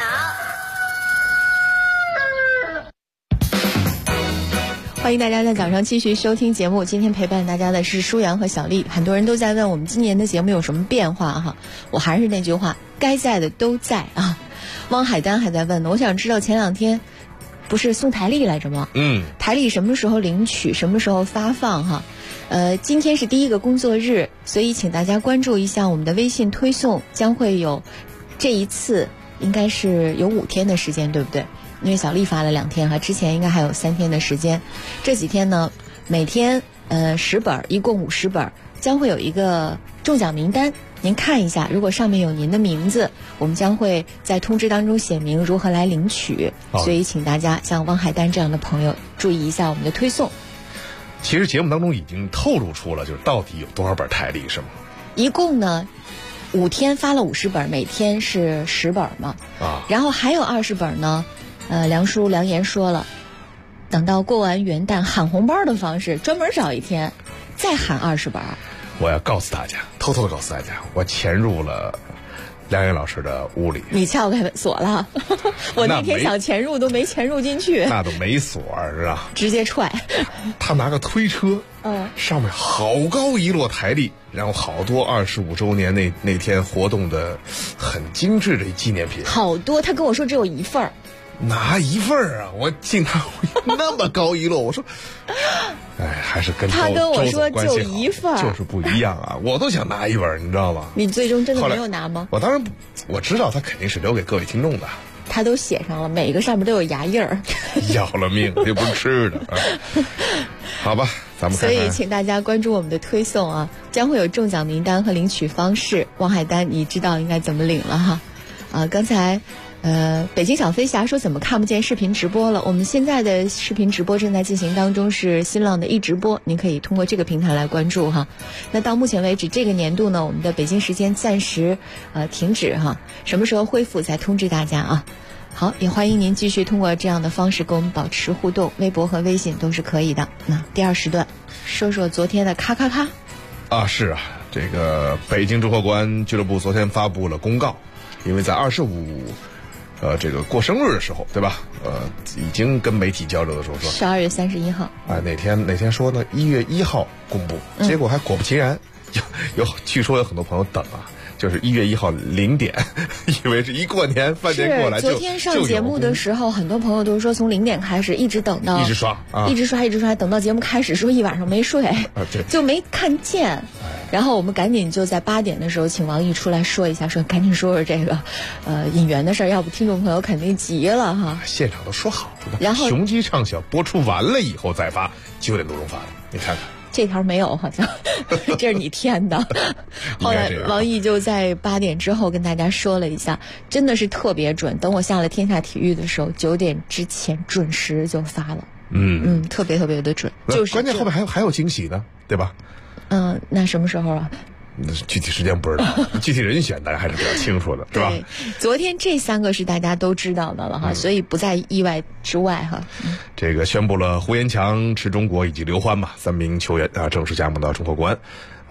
欢迎大家在早上继续收听节目。今天陪伴大家的是舒阳和小丽。很多人都在问我们今年的节目有什么变化哈，我还是那句话，该在的都在啊。汪海丹还在问呢，我想知道前2天不是送台历来着吗？台历什么时候领取，什么时候发放哈？今天是第1个工作日，所以请大家关注一下我们的微信推送，将会有这一次应该是有5天的时间，对不对？因为小丽发了2天哈，之前应该还有3天的时间。这几天呢，每天10本，一共50本，将会有一个中奖名单，您看一下，如果上面有您的名字，我们将会在通知当中写明如何来领取。所以请大家像汪海丹这样的朋友注意一下我们的推送。 其实节目当中已经透露出了，就是到底有多少本台历是吗？ 一共呢5天发了50本，每天是10本嘛。然后还有20本呢。梁岩说了，等到过完元旦喊红包的方式，专门找一天再喊20本。 我要告诉大家，偷偷的告诉大家，我潜入了梁岩老师的屋里。 你撬开锁了？我那天想潜入都没潜入进去。 那都没锁是吧？ 直接踹。 他拿个推车，上面好高一摞台历，然后好多25周年那天活动的很精致的纪念品。 好多，他跟我说只有1份。 拿1份啊！我进他那么高一摞，我说，还是跟他跟我说就1份， 就是不一样啊！我都想拿1本，你知道吗？ 你最终真的没有拿吗？ 我当然我知道他肯定是留给各位听众的。 他都写上了，每个上面都有牙印儿。 要了命，这不是吃的啊！好吧，咱们看看。所以请大家关注我们的推送啊，将会有中奖名单和领取方式。汪海丹，你知道应该怎么领了哈？刚才。北京小飞侠说怎么看不见视频直播了？我们现在的视频直播正在进行当中，是新浪的一直播，您可以通过这个平台来关注哈。那到目前为止，这个年度呢，我们的北京时间暂时停止哈，什么时候恢复再通知大家啊。好，也欢迎您继续通过这样的方式跟我们保持互动，微博和微信都是可以的。那第2时段，说说昨天的咔咔咔啊，是啊，这个北京中赫国安俱乐部昨天发布了公告，因为在25。这个过生日的时候，对吧？已经跟媒体交流的时候说 12月31号。 哪天说呢？1月1号公布，结果还果不其然，据说有很多朋友等啊，就是1月1号0点，以为是一过年饭店过来就。 昨天上节目的时候，很多朋友都说从0点开始一直等到一直刷， 等到节目开始，说一晚上没睡，就没看见。然后我们赶紧就在8点的时候请王毅出来说一下，说赶紧说说这个引援的事儿，要不听众朋友肯定急了哈。 现场都说好了， 然后雄鸡唱晓播出完了以后再发，9点多钟发的，你看看。 这条没有，好像这是你添的。后来王毅就在8点之后跟大家说了一下，真的是特别准。等我下了天下体育的时候，9点之前准时就发了。特别特别的准。就是关键后面还有惊喜呢，对吧？ 那什么时候啊？ 具体时间不知道，具体人选大家还是比较清楚的，对吧？ 昨天这3个是大家都知道的了哈，所以不在意外之外哈。 这个宣布了胡延强、池忠国以及刘欢嘛3名球员正式加盟到中赫国安。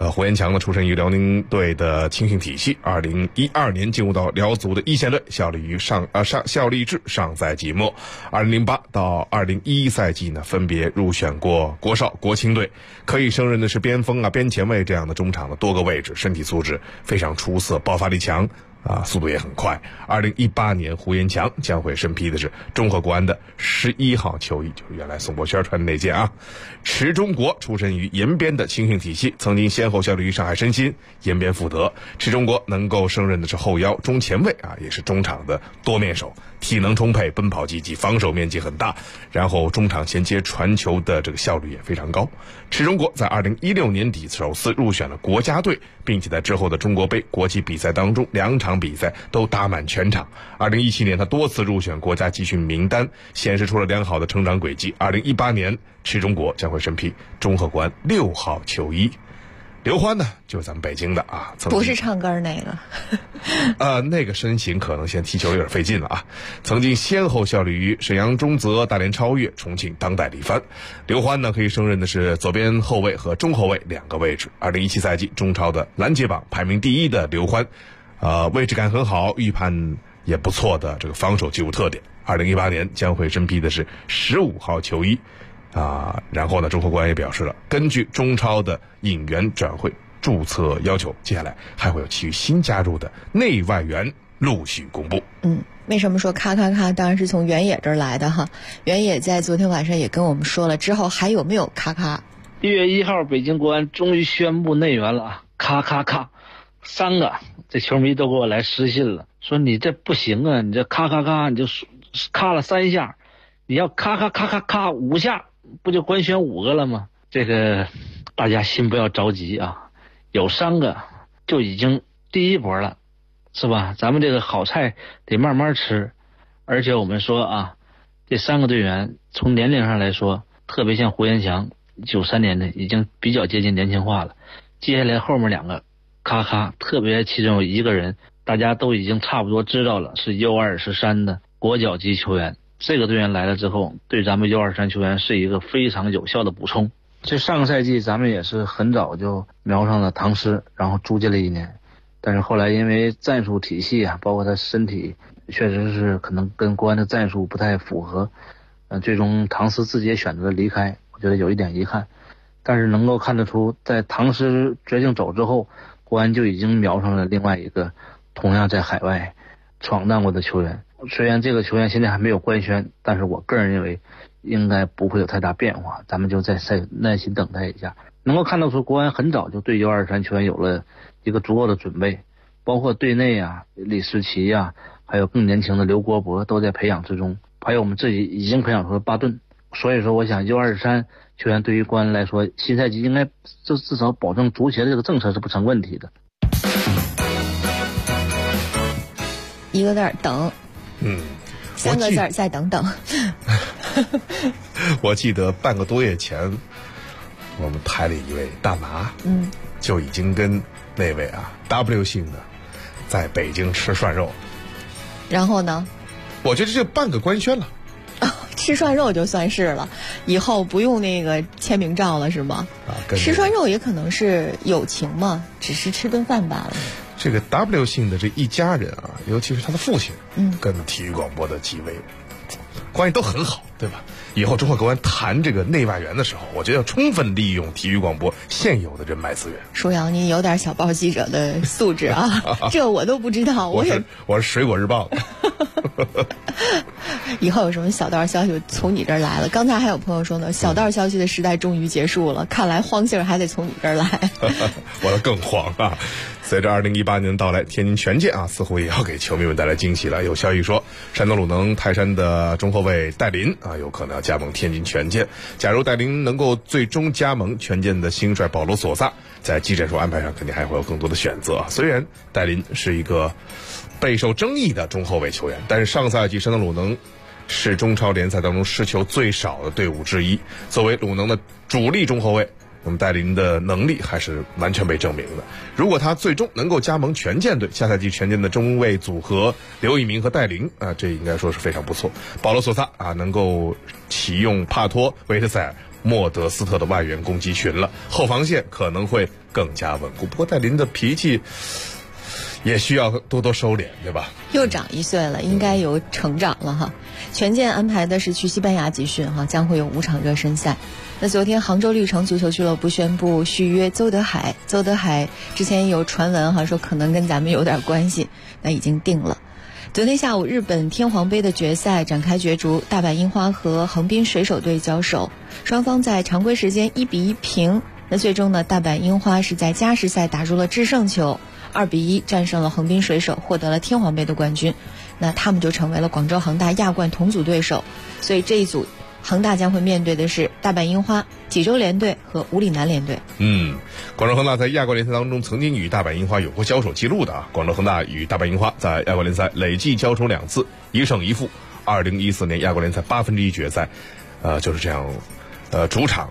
胡延强呢出身于辽宁队的青训体系，2012年进入到辽足的一线队，效力于效力至上赛季末，2008到2011赛季呢分别入选过国少、国青队，可以胜任的是边锋边前卫这样的中场的多个位置，身体素质非常出色，爆发力强。速度也很快。2018年，胡延强将会身披的是中赫国安的11号球衣，就是原来宋博轩穿的那件啊。池忠国出身于延边的青训体系，曾经先后效力于上海申鑫、延边富德。池忠国能够胜任的是后腰、中前卫也是中场的多面手，体能充沛，奔跑积极，防守面积很大，然后中场衔接传球的这个效率也非常高。池忠国在2016年底首次入选了国家队，并且在之后的中国杯国际比赛当中2场比赛都打满全场。2017年他多次入选国家集训名单，显示出了良好的成长轨迹。2018年池忠国将会身披中赫国安6号球衣。刘欢呢，就是咱们北京的不是唱歌那个那个身形可能现在踢球有点费劲了啊。曾经先后效力于沈阳中泽、大连超越、重庆当代力帆。刘欢呢可以胜任的是左边后卫和中后卫2个位置。2017赛季中超的拦截榜排名第1的刘欢，位置感很好，预判也不错的这个防守技术特点。2018年将会身披的是15号球衣。然后呢，中赫国安也表示了，根据中超的引援转会注册要求，接下来还会有其余新加入的内外援陆续公布。 为什么说咔咔咔？当然是从原野这儿来的哈。原野在昨天晚上也跟我们说了，之后还有没有咔咔 ？1月1号，北京国安终于宣布内援了啊！咔咔咔，3个，这球迷都给我来私信了，说你这不行啊，你这咔咔咔，你就咔了3下，你要咔咔咔咔咔5下。不就官宣5个了吗？这个大家心不要着急啊，有3个就已经第一波了，是吧？咱们这个好菜得慢慢吃，而且我们说这3个队员从年龄上来说，特别像胡延强，93年的已经比较接近年轻化了。接下来后面2个咔咔，特别其中有1个人，大家都已经差不多知道了，是 U23的国脚级球员。这个队员来了之后，对咱们U23球员是一个非常有效的补充。这上个赛季咱们也是很早就瞄上了唐诗，然后租借了1年，但是后来因为战术体系包括他身体确实是可能跟国安的战术不太符合，最终唐诗自己也选择了离开，我觉得有一点遗憾。但是能够看得出，在唐诗决定走之后，国安就已经瞄上了另外一个同样在海外闯荡过的球员。虽然这个球员现在还没有官宣，但是我个人认为应该不会有太大变化，咱们就再耐心等待一下。能够看到出国安很早就对U23球员有了一个足够的准备，包括队内李世奇还有更年轻的刘国博都在培养之中，还有我们自己已经培养出了巴顿。所以说我想 U23 球员对于国安来说，新赛季应该至少保证足协的这个政策是不成问题的。 1个字等，3个字再等等。 我记得半个多月前，我们台里一位大拿，就已经跟那位W 姓的在北京吃涮肉。 然后呢？ 我觉得这半个官宣了。 吃涮肉就算是了，以后不用那个签名照了是吗？吃涮肉也可能是友情嘛，只是吃顿饭罢了。 这个 W 姓的这一家人尤其是他的父亲，跟体育广播的几位关系都很好，对吧？以后中赫国安谈这个内外援的时候，我觉得要充分利用体育广播现有的人脉资源。 舒阳，你有点小报记者的素质这我都不知道。 我是水果日报的。 以后有什么小道消息就从你这儿来了。刚才还有朋友说呢，小道消息的时代终于结束了，看来荒信儿还得从你这儿来。 我的更慌随着2018年的到来，天津权健似乎也要给球迷们带来惊喜了。有消息说，山东鲁能泰山的中后卫戴林有可能要加盟天津权健。假如戴林能够最终加盟权健的新帅保罗索萨，在技战术安排上肯定还会有更多的选择。虽然戴林是一个备受争议的中后卫球员，但是上赛季山东鲁能是中超联赛当中失球最少的队伍之一。作为鲁能的主力中后卫，那么戴林的能力还是完全被证明的。如果他最终能够加盟权健队，下赛季权健的中卫组合刘一鸣和戴林这应该说是非常不错。保罗索萨能够启用帕托、维特塞尔、 莫德斯特的外援攻击群了，后防线可能会更加稳固。不过戴林的脾气也需要多多收敛，对吧？ 又长1岁了，应该有成长了哈。权健安排的是去西班牙集训哈，将会有5场热身赛。那昨天杭州绿城足球俱乐部宣布续约邹德海，邹德海之前有传闻哈说可能跟咱们有点关系，那已经定了。昨天下午，日本天皇杯的决赛展开角逐，大阪樱花和横滨水手队交手，双方在常规时间1-1平。那最终呢，大阪樱花是在加时赛打入了制胜球，2-1战胜了横滨水手，获得了天皇杯的冠军。那他们就成为了广州恒大亚冠同组对手，所以这一组恒大将会面对的是大阪樱花、济州联队和武岭南联队。 广州恒大在亚冠联赛当中曾经与大阪樱花有过交手记录的啊。广州恒大与大阪樱花在亚冠联赛累计交手2次，1胜1负。2014年亚冠联赛1/8决赛，就是这样，主场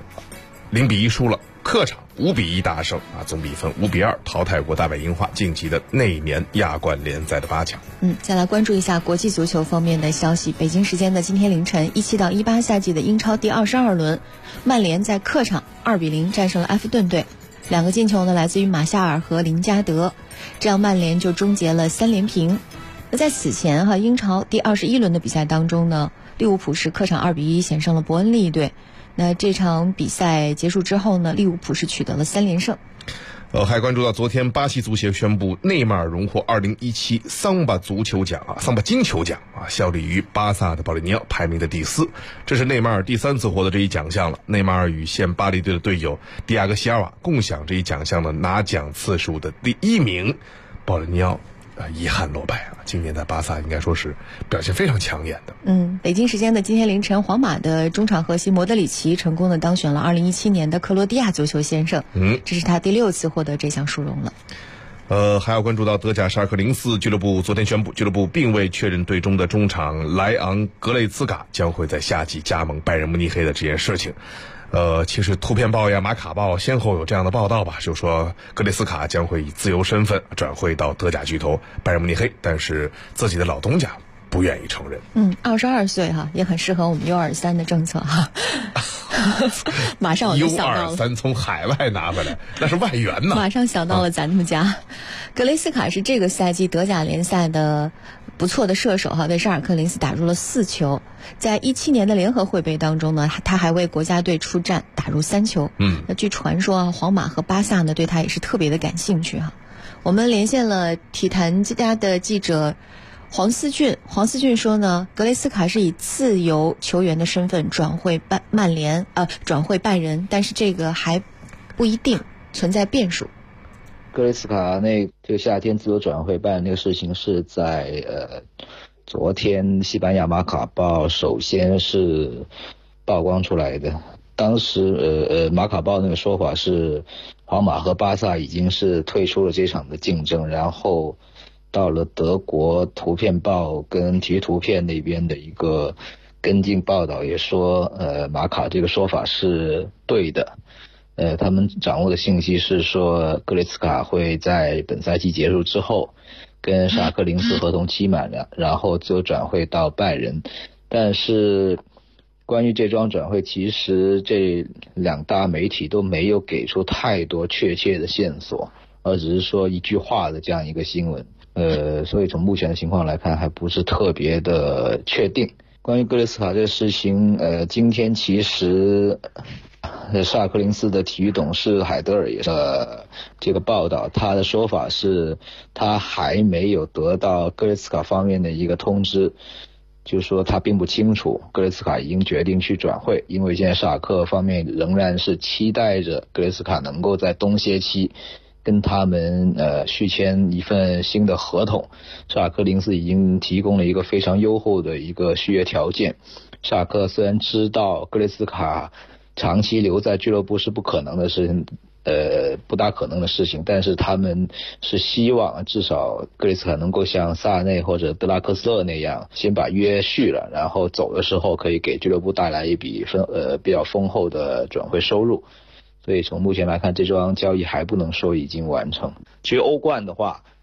0-1输了，客场5-1大胜啊，总比分5-2淘汰过大阪樱花，晋级的那一年亚冠联赛的8强。 再来关注一下国际足球方面的消息。北京时间的今天凌晨，17到18赛季的英超第22轮，曼联在客场2-0战胜了埃弗顿队，2个进球呢来自于马夏尔和林加德，这样曼联就终结了3连平。那在此前英超第21轮的比赛当中呢，利物浦是客场2-1险胜了伯恩利队。那这场比赛结束之后呢，利物浦是取得了3连胜。 还关注到昨天巴西足协宣布内马尔荣获2017桑巴足球奖桑巴金球奖效力于巴萨的保利尼奥排名的第4，这是内马尔第3次获得这一奖项了。内马尔与现巴黎队的队友迪亚戈西尔瓦共享这一奖项的拿奖次数的第1名，保利尼奥遗憾落败今年在巴萨应该说是表现非常抢眼的。 北京时间的今天凌晨，皇马的中场核心莫德里奇成功的当选了2017年的克罗地亚足球先生，这是他第6次获得这项殊荣了。 还要关注到德甲沙尔克04俱乐部昨天宣布，俱乐部并未确认队中的中场莱昂格雷茨卡将会在夏季加盟拜仁慕尼黑的这件事情。其实图片报呀、马卡报先后有这样的报道吧，就说格雷斯卡将会以自由身份转会到德甲巨头拜仁慕尼黑，但是自己的老东家不愿意承认。 22岁也很适合我们 U23 的政策马上我就想到了 U23 从海外拿回来，那是外援呢。 马上想到了咱们家。格雷斯卡是这个赛季德甲联赛的不错的射手为沙尔克04打入了4球。在17年的联合会杯当中呢，他还为国家队出战，打入3球。那据传说皇马和巴萨呢对他也是特别的感兴趣我们连线了体坛家的记者黄思俊说呢，格雷斯卡是以自由球员的身份转会转会拜仁，但是这个还不一定，存在变数。 格雷斯卡这个夏天自由转会拜仁那个事情是在昨天西班牙马卡报首先是曝光出来的。当时马卡报那个说法是皇马和巴萨已经是退出了这场的竞争，然后到了德国图片报跟体育图片那边的一个跟进报道也说马卡这个说法是对的。他们掌握的信息是说格雷茨卡会在本赛季结束之后跟沙尔克04合同期满了，然后就转会到拜仁。但是关于这桩转会，其实这2大媒体都没有给出太多确切的线索，而只是说一句话的这样一个新闻。所以从目前的情况来看还不是特别的确定。关于格雷斯卡这个事情，今天其实沙尔克04的体育董事海德尔也是这个报道，他的说法是他还没有得到格雷斯卡方面的一个通知，就是说他并不清楚格雷斯卡已经决定去转会，因为现在沙尔克方面仍然是期待着格雷斯卡能够在冬歇期跟他们续签一份新的合同。沙尔克04已经提供了一个非常优厚的一个续约条件。沙尔克虽然知道格雷斯卡长期留在俱乐部是不可能的事情，不大可能的事情，但是他们是希望至少格雷斯卡能够像萨尔内或者德拉克斯勒那样先把约续了，然后走的时候可以给俱乐部带来一笔比较丰厚的转会收入。所以从目前来看，这桩交易还不能说已经完成。至于欧冠的话，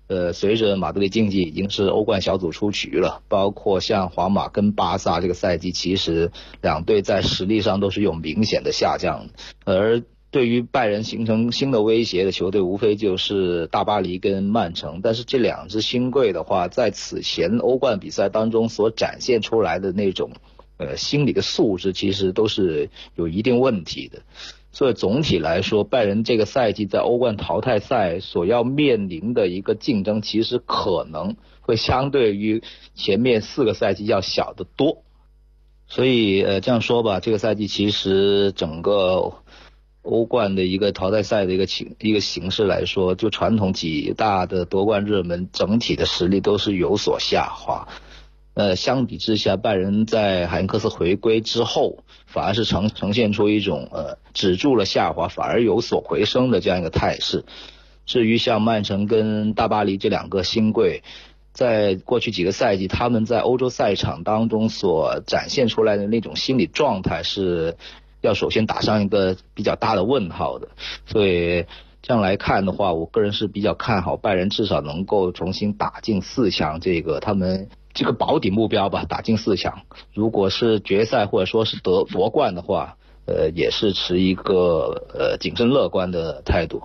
随着马德里竞技已经是欧冠小组出局了，包括像皇马跟巴萨这个赛季，其实两队在实力上都是有明显的下降，而对于拜仁形成新的威胁的球队，无非就是大巴黎跟曼城。但是这两支新贵的话，在此前欧冠比赛当中所展现出来的那种心理的素质，其实都是有一定问题的。所以总体来说，拜仁这个赛季在欧冠淘汰赛所要面临的一个竞争，其实可能会相对于前面4个赛季要小得多。所以这样说吧，这个赛季其实整个欧冠的一个淘汰赛的一个形式来说，就传统几大的夺冠热门整体的实力都是有所下滑。相比之下，拜仁在海因克斯回归之后，反而是呈现出一种止住了下滑，反而有所回升的这样一个态势。至于像曼城跟大巴黎这两个新贵，在过去几个赛季他们在欧洲赛场当中所展现出来的那种心理状态，是要首先打上一个比较大的问号的。所以这样来看的话，我个人是比较看好拜仁至少能够重新打进4强，他们这个保底目标吧，打进4强。如果是决赛或者说是夺冠的话，也是持一个谨慎乐观的态度。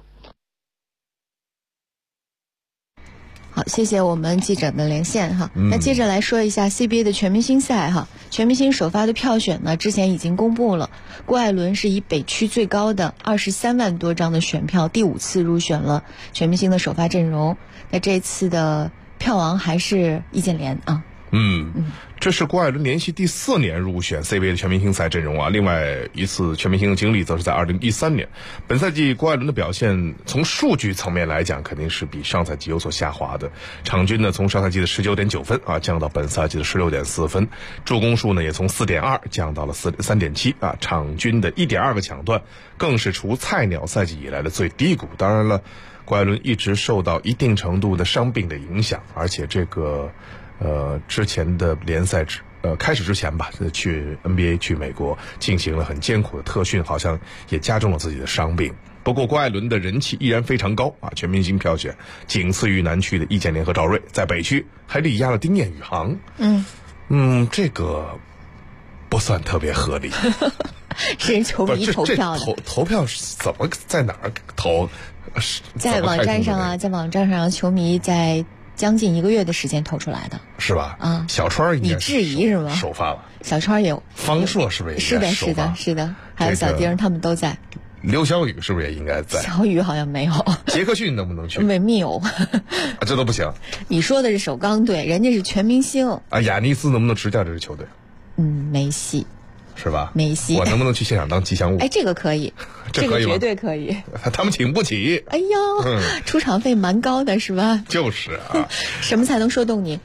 好，谢谢我们记者的连线哈。那接着来说一下 CBA 的全明星赛哈。全明星首发的票选呢，之前已经公布了。郭艾伦是以北区最高的23万多张的选票，第5次入选了全明星的首发阵容。那这次的票王还是易建联啊。 这是郭艾伦连续第4年入选 CBA 的全明星赛阵容啊。另外一次全明星的经历则是在2013年。本赛季郭艾伦的表现从数据层面来讲，肯定是比上赛季有所下滑的。场均呢从上赛季的 19.9 分啊降到本赛季的 16.4 分，助攻数呢也从 4.2 降到了 3.7 啊，场均的 1.2 个抢断更是除菜鸟赛季以来的最低谷。当然了，郭艾伦一直受到一定程度的伤病的影响，而且这个之前的联赛开始之前吧，去 NBA 去美国进行了很艰苦的特训，好像也加重了自己的伤病。不过郭艾伦的人气依然非常高啊，全明星票选仅次于南区的易建联和赵睿，在北区还力压了丁彦雨航。这个不算特别合理。 是人球迷投票的， 投票怎么在哪儿投？ 在网站上啊，在网站上，球迷在将近1个月的时间投出来的， 是吧？ 啊， 小川你质疑是吗？ 首发了， 小川也， 方硕是不是也是的，还有小丁他们都在。 刘晓宇是不是也应该在？ 小宇好像没有。 杰克逊能不能去？ 没有。 这都不行。 你说的是首钢队，人家是全明星啊。亚尼斯能不能执教这支球队？ 没戏。 是吧？ 没戏。 我能不能去现场当吉祥物？ 这个可以，这个绝对可以。 他们请不起。 哎呦，出场费蛮高的是吧？ 就是啊。 什么才能说动你？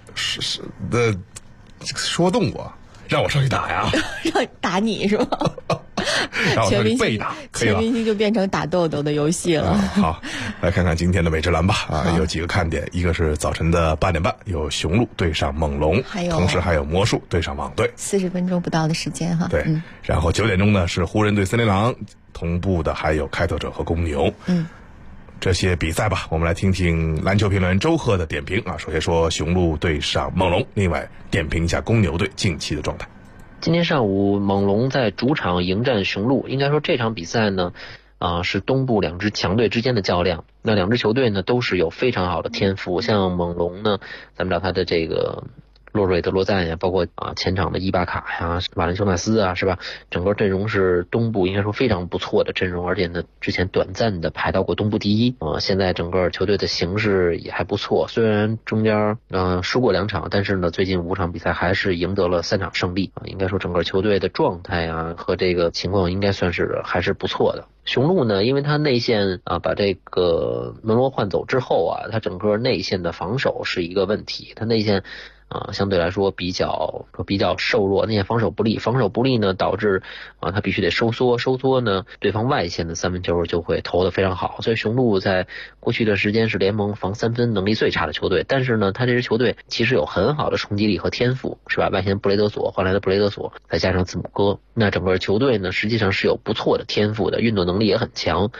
说动我，让我上去打呀？ 让打你是吧？全明星全明星就变成打豆豆的游戏了。 好，来看看今天的美职篮吧。有几个看点，一个是早晨的8点半有雄鹿对上猛龙，同时还有魔术对上网队 ，40分钟不到的时间哈。 对，然后9点钟呢是湖人对森林狼，同步的还有开拓者和公牛。这些比赛吧，我们来听听篮球评论员周贺的点评啊。首先说雄鹿对上猛龙，另外点评一下公牛队近期的状态。 今天上午猛龙在主场迎战雄鹿，应该说这场比赛呢是东部2支强队之间的较量。那2支球队呢都是有非常好的天赋，像猛龙呢，咱们知道他的这个洛瑞德罗赞呀，包括前场的伊巴卡呀、瓦伦修纳斯啊，是吧？整个阵容是东部应该说非常不错的阵容，而且呢之前短暂的排到过东部第一现在整个球队的形势也还不错，虽然中间输过2场，但是呢最近5场比赛还是赢得了3场胜利应该说整个球队的状态啊和这个情况应该算是还是不错的。雄鹿呢，因为他内线把这个门罗换走之后他整个内线的防守是一个问题，他内线相对来说比较瘦弱，内线防守不利呢，导致他必须得收缩呢，对方外线的3分球就会投得非常好。所以雄鹿在过去的时间是联盟防3分能力最差的球队，但是呢，他这支球队其实有很好的冲击力和天赋，是吧？外线布雷德索换来的布雷德索，再加上字母哥，那整个球队呢实际上是有不错的天赋的，运动能力也很强。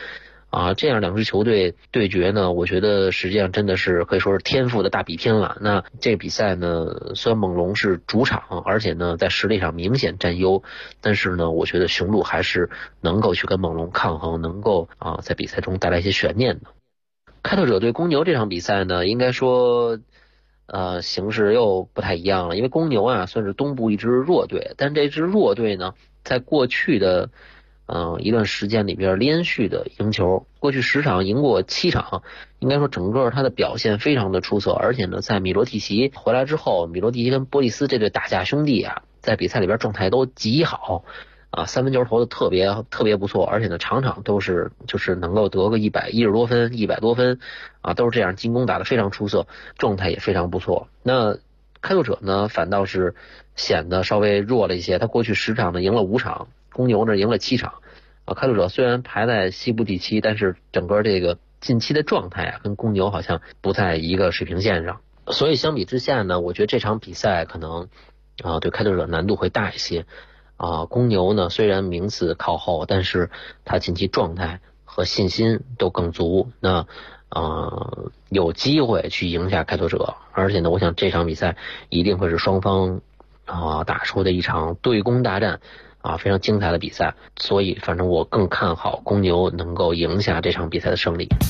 这样两支球队对决呢，我觉得实际上真的是可以说是天赋的大比拼了。那这个比赛呢，虽然猛龙是主场，而且呢在实力上明显占优，但是呢，我觉得雄鹿还是能够去跟猛龙抗衡，能够在比赛中带来一些悬念的。开拓者对公牛这场比赛呢，应该说形势又不太一样了，因为公牛算是东部一支弱队，但这支弱队呢，在过去的一段时间里边连续的赢球，过去10场赢过7场，应该说整个他的表现非常的出色，而且呢，在米罗蒂奇回来之后，米罗蒂奇跟波利斯这对打架兄弟在比赛里边状态都极好三分球投的特别不错，而且呢，场场都是就是能够得个110多分、100多分都是这样，进攻打得非常出色，状态也非常不错。那开拓者呢，反倒是显得稍微弱了一些，他过去10场呢赢了5场，公牛呢赢了7场开拓者虽然排在西部第7，但是整个这个近期的状态跟公牛好像不在一个水平线上，所以相比之下呢，我觉得这场比赛可能对开拓者难度会大一些公牛呢虽然名次靠后，但是他近期状态和信心都更足，那有机会去赢下开拓者，而且呢，我想这场比赛一定会是双方打出的一场对攻大战非常精彩的比赛，所以反正我更看好公牛能够赢下这场比赛的胜利。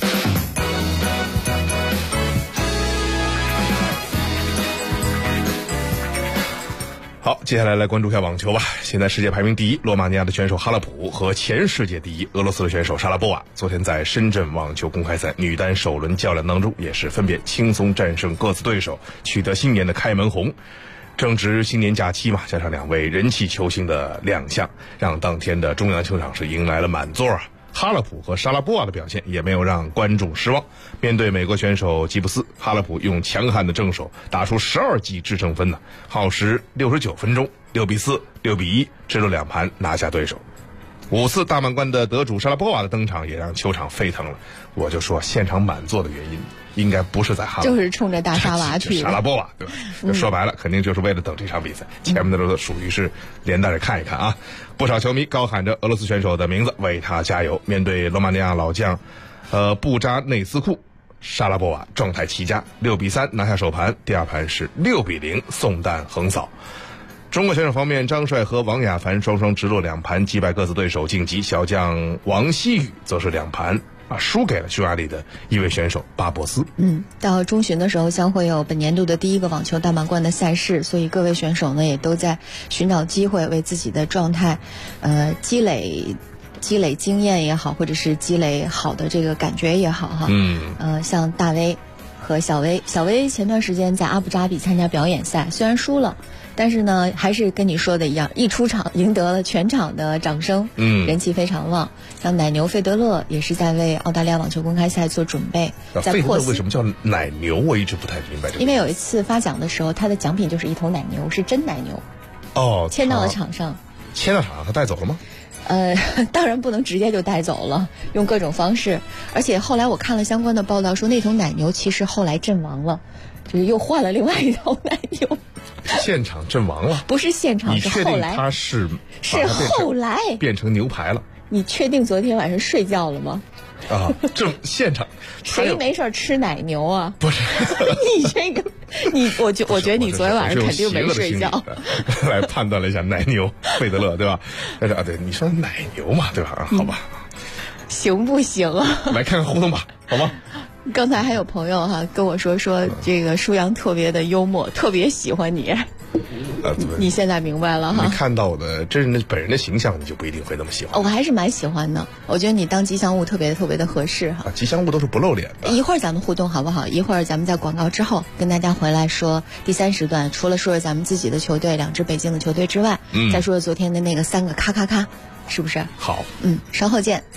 好，接下来关注一下网球吧。现在世界排名第1罗马尼亚的选手哈勒普和前世界第1俄罗斯的选手莎拉波娃，昨天在深圳网球公开赛女单首轮较量当中，也是分别轻松战胜各自对手，取得新年的开门红。正值新年假期嘛，加上2位人气球星的亮相，让当天的中央球场是迎来了满座哈勒普和莎拉波娃的表现也没有让观众失望。面对美国选手吉布斯，哈勒普用强悍的正手打出12记制胜分耗时69分钟，6比4、6比1直落2盘拿下对手。5次大满贯的得主莎拉波娃的登场也让球场沸腾了。我就说现场满座的原因应该不是在哈勒普， 就是冲着大莎娃去莎拉波娃，对吧？说白了肯定就是为了等这场比赛，前面的都属于是连带着看一看不少球迷高喊着俄罗斯选手的名字，为他加油。面对罗马尼亚老将布扎内斯库，莎拉波娃状态奇佳，6比3拿下首盘，第2盘是6比0送蛋横扫。中国选手方面，张帅和王雅凡双双直落2盘击败各自对手晋级，小将王希雨则是2盘输给了匈牙利的一位选手巴博斯。 到中旬的时候将会有本年度的第1个网球大满贯的赛事，所以各位选手呢也都在寻找机会，为自己的状态积累经验也好，或者是积累好的这个感觉也好像大威和小威前段时间在阿布扎比参加表演赛，虽然输了，但是呢还是跟你说的一样，一出场赢得了全场的掌声，人气非常旺。像奶牛费德勒也是在为澳大利亚网球公开赛做准备，在费德勒为什么叫奶牛？我一直不太明白这个。 因为有一次发奖的时候，他的奖品就是一头奶牛，是真奶牛牵到了场上。 牵到场上他带走了吗？ 当然不能直接就带走了，用各种方式。而且后来我看了相关的报道，说那头奶牛其实后来阵亡了，就是又换了另外一头奶牛。 现场阵亡了？ 不是现场，是后来。 他是后来变成牛排了。 你确定昨天晚上睡觉了吗？ 这现场谁没事吃奶牛啊？ 不是你这个我觉得你昨天晚上肯定没睡觉。 来判断了一下奶牛费德勒，对吧？对，你说奶牛嘛，对吧？好吧， 行不行啊？ 来看看互动吧，好吗？ 刚才还有朋友跟我说这个舒阳特别的幽默，特别喜欢你。你现在明白了你看到我的本人的形象，你就不一定会那么喜欢。 我还是蛮喜欢的，我觉得你当吉祥物特别的合适吉祥物都是不露脸的。 一会儿咱们互动好不好？一会儿咱们在广告之后跟大家回来说第3时段，除了说说咱们自己的球队2支北京的球队之外，再说说昨天的那个3个咔咔咔，是不是？ 好， 稍后见。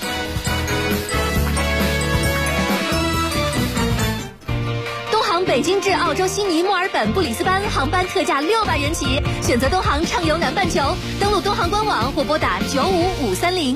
北京至澳洲悉尼、墨尔本、布里斯班航班特价600元起，选择东航畅游南半球，登录东航官网或拨打95530。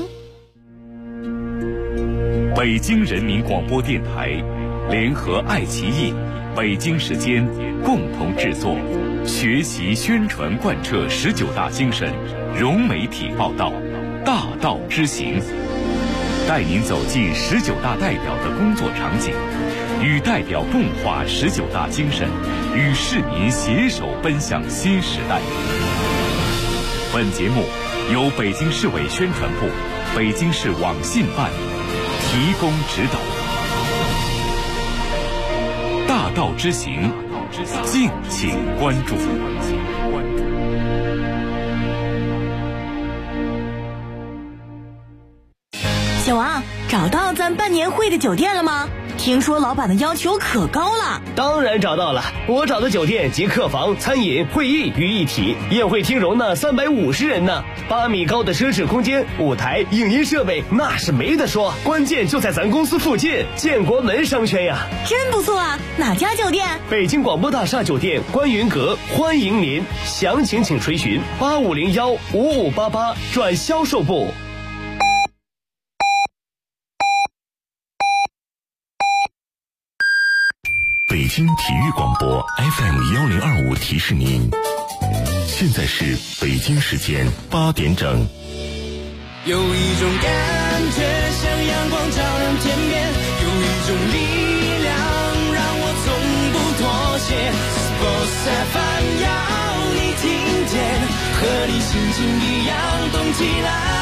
北京人民广播电台联合爱奇艺、北京时间共同制作，学习宣传贯彻19大精神，融媒体报道，大道之行。 带您走进19大代表的工作场景，与代表共话19大精神，与市民携手奔向新时代。本节目由北京市委宣传部、北京市网信办提供指导。大道之行，敬请关注。 小王，找到咱办年会的酒店了吗？听说老板的要求可高了。 当然找到了，我找的酒店集客房、餐饮、会议于一体，宴会厅容纳350人呢，8米高的奢侈空间，舞台、影音设备那是没得说，关键就在咱公司附近，建国门商圈呀。 真不错啊，哪家酒店？ 北京广播大厦酒店观云阁，欢迎您，详情请垂询8501-5588转销售部。 北京体育广播 FM1025提示您，现在是北京时间8点整。 有一种感觉像阳光照亮天边，有一种力量让我从不妥协。Sports FM 要你听见，和你心情一样动起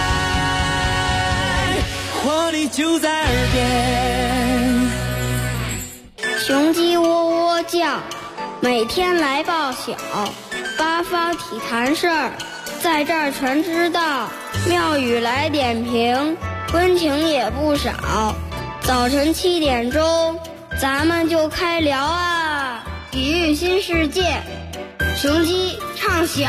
来，活力就在耳边。 雄鸡喔喔叫，每天来报晓，八方体坛事儿，在这儿全知道。妙语来点评，温情也不少。早晨7点钟，咱们就开聊啊！体育新世界，雄鸡唱晓。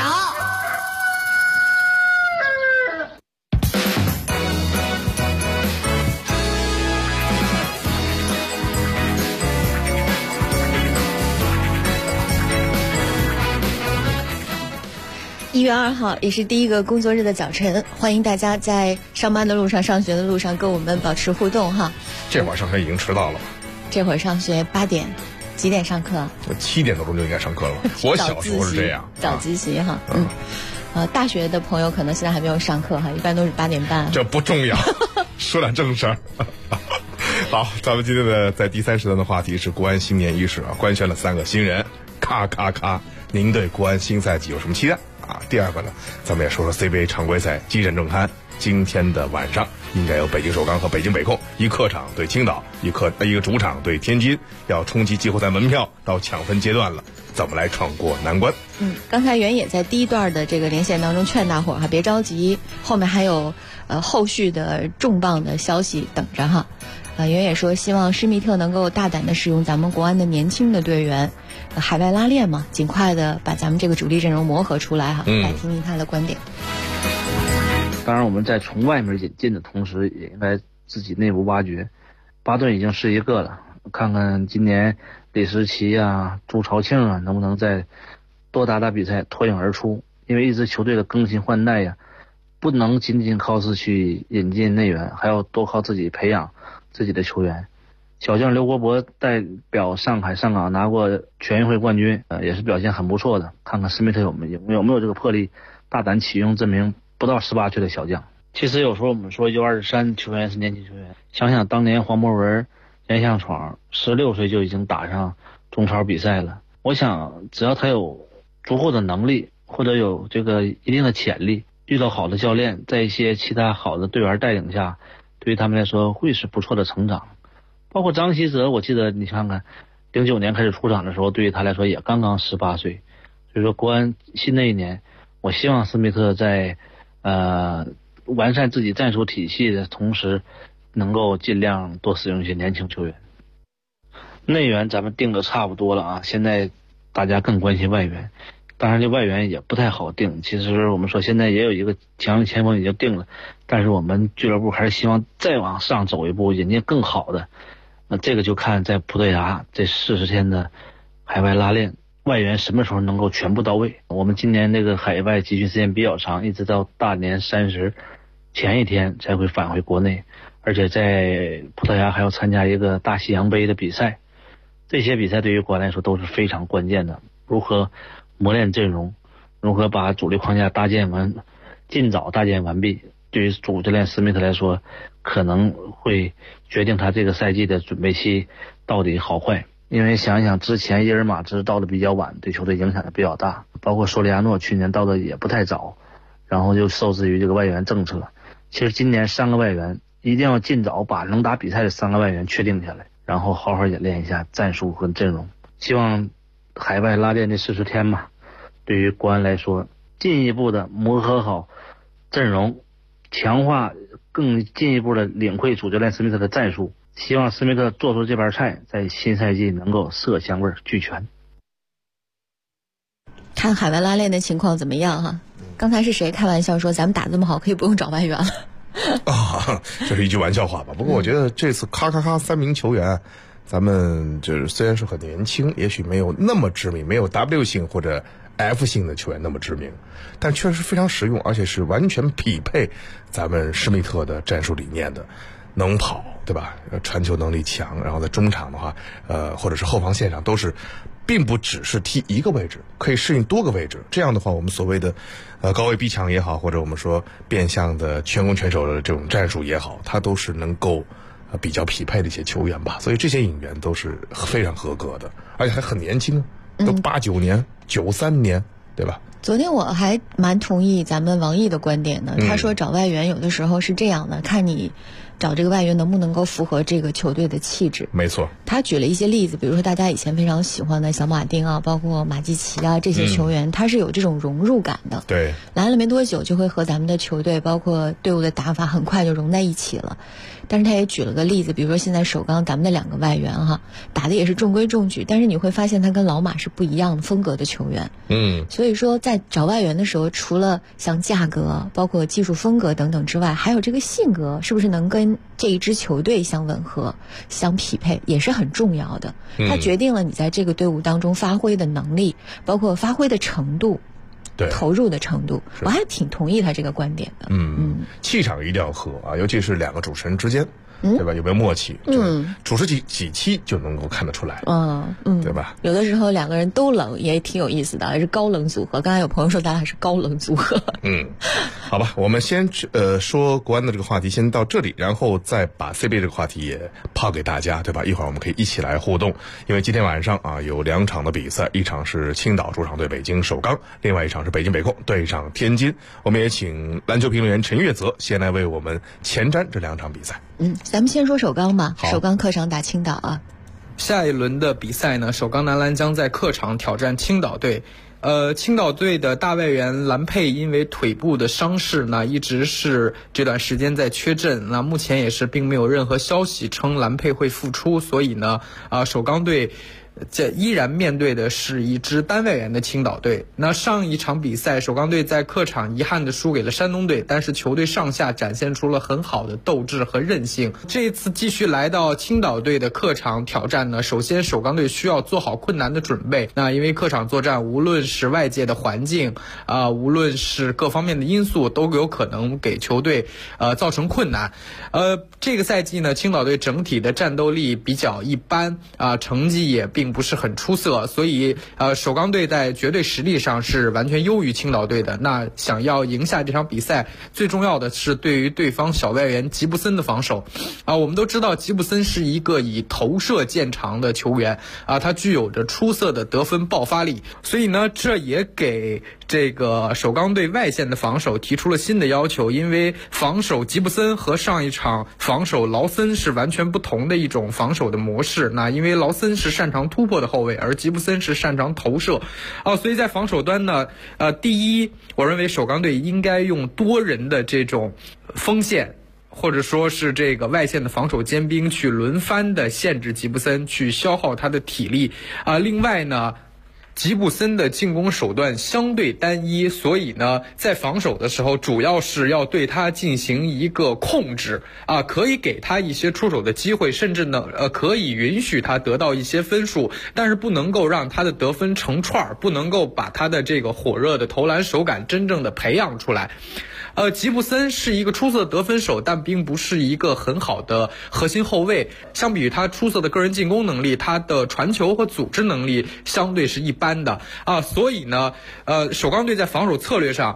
1月2号也是第一个工作日的早晨，欢迎大家在上班的路上、上学的路上跟我们保持互动哈。 这会儿上学已经迟到了吧？ 这会儿上学8点，几点上课 ？7点多钟就应该上课了。我小时候是这样， 早自习哈。大学的朋友可能现在还没有上课哈，一般都是8点半。 这不重要，说点正事儿。好，咱们今天的在第3时段的话题是国安新年伊始啊，官宣了3个新人，咔咔咔！您对国安新赛季有什么期待？第二个呢，咱们也说说 CBA 常规赛激战正酣。今天的晚上应该有北京首钢和北京北控，一客场对青岛，一个主场对天津，要冲击季后赛门票到抢分阶段了，怎么来闯过难关？ 刚才袁野在第一段的这个连线当中劝大伙儿别着急，后面还有后续的重磅的消息等着哈。袁野说希望施密特能够大胆的使用咱们国安的年轻的队员，海外拉练嘛，尽快的把咱们这个主力阵容磨合出来哈。来听听他的观点。 当然我们在从外面引进的同时，也应该自己内部挖掘。巴顿已经是一个了，看看今年李石奇啊、朱朝庆啊能不能再多打打比赛脱颖而出。因为一支球队的更新换代呀，不能仅仅靠是去引进内援，还要多靠自己培养自己的球员。小将刘国博代表上海上港拿过全运会冠军，也是表现很不错的。看看施密特有没有这个魄力，大胆启用这名不到18岁的小将。其实有时候我们说 U23 球员是年轻球员，想想当年黄博文、严向闯16岁就已经打上中超比赛了。我想只要他有足够的能力，或者有这个一定的潜力，遇到好的教练，在一些其他好的队员带领下，对于他们来说会是不错的成长。包括张稀哲，我记得你看看09年开始出场的时候，对于他来说也刚刚18岁。所以说国安新的一年，我希望施密特在完善自己战术体系的同时，能够尽量多使用一些年轻球员。内援咱们定的差不多了啊，现在大家更关心外援。当然这外援也不太好定，其实我们说现在也有一个强力前锋已经定了，但是我们俱乐部还是希望再往上走一步，引进更好的。那这个就看在葡萄牙这40天的海外拉练，外援什么时候能够全部到位。我们今年这个海外集训时间比较长，一直到大年30前一天才会返回国内，而且在葡萄牙还要参加一个大西洋杯的比赛。这些比赛对于国安来说都是非常关键的，如何磨练阵容，如何把主力框架尽早搭建完毕， 对于主教练斯密特来说，可能会决定他这个赛季的准备期到底好坏。因为想一想之前伊尔马兹到的比较晚，对球队影响也比较大，包括索里亚诺去年到的也不太早，然后就受制于这个外援政策。其实今年3个外援一定要尽早把能打比赛的3个外援确定下来，然后好好演练一下战术和阵容。希望海外拉练这40天嘛，对于国安来说进一步的磨合好阵容，强化更进一步的领会主教练斯密特的战术。希望斯密特做出这盘菜，在新赛季能够色香味俱全。 看海外拉练的情况怎么样哈？刚才是谁开玩笑说咱们打这么好可以不用找外援了？ 这是一句玩笑话吧。不过我觉得这次咔3名球员，咱们就是虽然是很年轻，也许没有那么知名，没有 W 姓或者 F 姓的球员那么知名，但确实非常实用，而且是完全匹配咱们施密特的战术理念的。能跑，对吧？传球能力强，然后在中场的话，或者是后防线上都是，并不只是踢一个位置，可以适应多个位置。这样的话，我们所谓的高位逼抢也好，或者我们说变相的全攻全守的这种战术也好，它都是能够比较匹配的一些球员吧。所以这些引援都是非常合格的，而且还很年轻，都89年、93年，对吧？ 昨天我还蛮同意咱们王毅的观点的，他说找外援有的时候是这样的，看你找这个外援能不能够符合这个球队的气质。 没错， 他举了一些例子，比如说大家以前非常喜欢的小马丁啊，包括马基奇啊，这些球员，他是有这种融入感的。 对， 来了没多久就会和咱们的球队包括队伍的打法很快就融在一起了。但是他也举了个例子，比如说现在首钢咱们的2个外援哈，打的也是中规中矩，但是你会发现他跟老马是不一样的风格的球员。所以说在找外援的时候，除了像价格、包括技术风格等等之外，还有这个性格是不是能跟这一支球队相吻合、相匹配，也是很重要的。它决定了你在这个队伍当中发挥的能力，包括发挥的程度。 对， 投入的程度，我还挺同意他这个观点的。 气场一定要合啊，尤其是2个主持人之间，对吧？有没有默契？主持几期就能够看得出来。对吧？ 有的时候2个人都冷也挺有意思的，还是高冷组合。刚才有朋友说咱俩是高冷组合。 好吧，我们先说国安的这个话题先到这里，然后再把 CBA 这个话题也抛给大家，对吧？一会儿我们可以一起来互动，因为今天晚上啊有2场的比赛，一场是青岛主场对北京首钢，另外一场是北京北控对上天津。我们也请篮球评论员陈月泽先来为我们前瞻这2场比赛。 咱们先说首钢吧。首钢客场打青岛啊。 下一轮的比赛呢，首钢男篮将在客场挑战青岛队。青岛队的大外援兰佩因为腿部的伤势呢，一直是这段时间在缺阵。那目前也是并没有任何消息称兰佩会复出，所以呢，首钢队这依然面对的是一支单外援的青岛队。那上一场比赛，首钢队在客场遗憾地输给了山东队，但是球队上下展现出了很好的斗志和韧性。这一次继续来到青岛队的客场挑战呢，首先首钢队需要做好困难的准备。那因为客场作战，无论是外界的环境无论是各方面的因素，都有可能给球队造成困难。这个赛季呢，青岛队整体的战斗力比较一般成绩也并不是很出色，所以首钢队在绝对实力上是完全优于青岛队的。那想要赢下这场比赛，最重要的是对于对方小外援吉布森的防守。我们都知道吉布森是一个以投射见长的球员他具有着出色的得分爆发力，所以呢，这也给这个首钢队外线的防守提出了新的要求。因为防守吉布森和上一场防守劳森是完全不同的一种防守的模式。那因为劳森是擅长突破的后卫，而吉布森是擅长投射所以在防守端呢，第一，我认为首钢队应该用多人的这种锋线，或者说是这个外线的防守尖兵去轮番的限制吉布森，去消耗他的体力另外呢，吉布森的进攻手段相对单一，所以呢，在防守的时候主要是要对他进行一个控制可以给他一些出手的机会，甚至呢可以允许他得到一些分数，但是不能够让他的得分成串，不能够把他的这个火热的投篮手感真正的培养出来。吉布森是一个出色的得分手，但并不是一个很好的核心后卫。相比于他出色的个人进攻能力，他的传球和组织能力相对是一般的所以呢，首钢队在防守策略上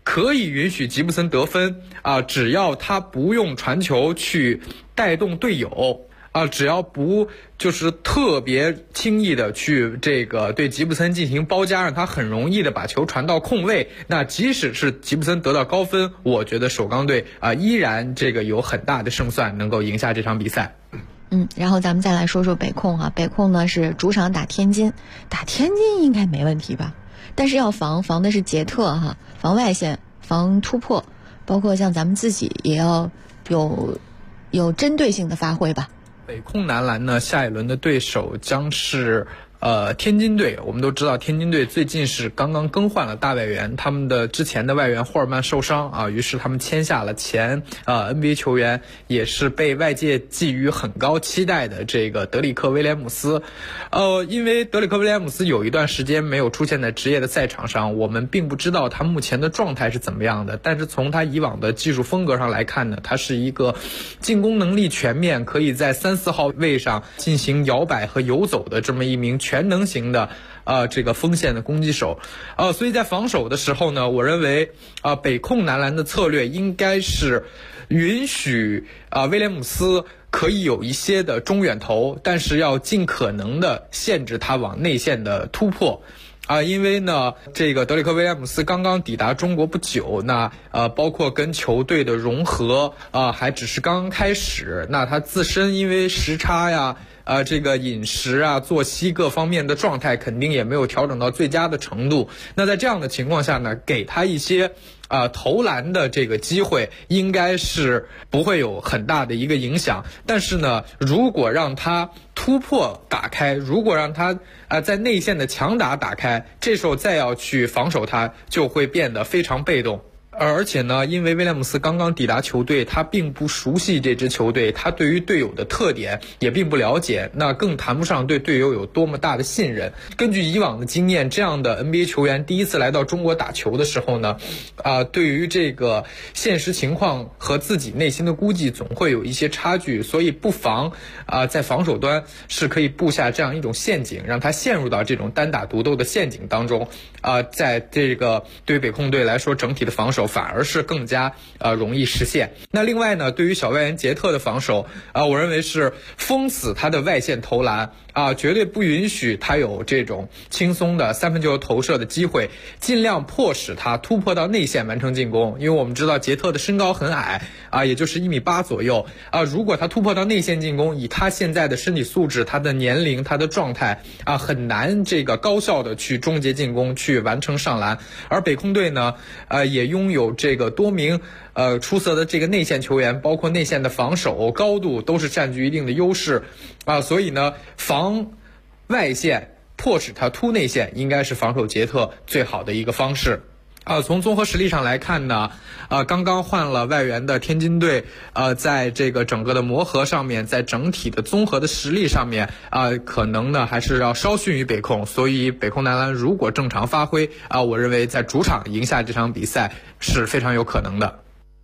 可以允许吉布森得分只要他不用传球去带动队友只要不就是特别轻易的去这个对吉布森进行包夹，让他很容易的把球传到空位，那即使是吉布森得到高分，我觉得首钢队依然这个有很大的胜算能够赢下这场比赛。 然后咱们再来说说北控北控呢是主场打天津应该没问题吧？但是要防的是捷特防外线，防突破，包括像咱们自己也要有针对性的发挥吧。 北控男篮呢，下一轮的对手将是天津队。我们都知道天津队最近是刚刚更换了大外援，他们的之前的外援霍尔曼受伤于是他们签下了前NBA 球员，也是被外界寄予很高期待的这个德里克威廉姆斯。因为德里克威廉姆斯有一段时间没有出现在职业的赛场上，我们并不知道他目前的状态是怎么样的，但是从他以往的技术风格上来看呢，他是一个进攻能力全面，可以在3、4号位上进行摇摆和游走的这么一名全能型的这个锋线的攻击手所以在防守的时候呢，我认为北控男篮的策略应该是允许威廉姆斯可以有一些的中远投，但是要尽可能的限制他往内线的突破因为呢，这个德里克威廉姆斯刚刚抵达中国不久，那包括跟球队的融合还只是刚刚开始，那他自身因为时差呀这个饮食作息各方面的状态肯定也没有调整到最佳的程度，那在这样的情况下呢，给他一些投篮的这个机会应该是不会有很大的一个影响，但是呢，如果让他突破打开，如果让他在内线的强打打开，这时候再要去防守他就会变得非常被动。而且呢，因为威廉姆斯刚刚抵达球队，他并不熟悉这支球队，他对于队友的特点也并不了解，那更谈不上对队友有多么大的信任。根据以往的经验，这样的 NBA 球员第一次来到中国打球的时候呢，对于这个现实情况和自己内心的估计总会有一些差距，所以不妨在防守端是可以布下这样一种陷阱，让他陷入到这种单打独斗的陷阱当中在这个对于北控队来说，整体的防守反而是更加容易实现。那另外呢，对于小外援捷特的防守我认为是封死他的外线投篮绝对不允许他有这种轻松的3分球投射的机会，尽量迫使他突破到内线完成进攻。因为我们知道捷特的身高很矮也就是1.8米左右如果他突破到内线进攻，以他现在的身体素质、他的年龄、他的状态很难这个高效的去终结进攻，去完成上篮。而北控队呢也拥有这个多名出色的这个内线球员，包括内线的防守高度都是占据一定的优势所以呢，防外线迫使他突内线应该是防守捷特最好的一个方式从综合实力上来看呢刚刚换了外援的天津队在这个整个的磨合上面，在整体的综合的实力上面可能呢还是要稍逊于北控，所以北控男篮如果正常发挥我认为在主场赢下这场比赛是非常有可能的。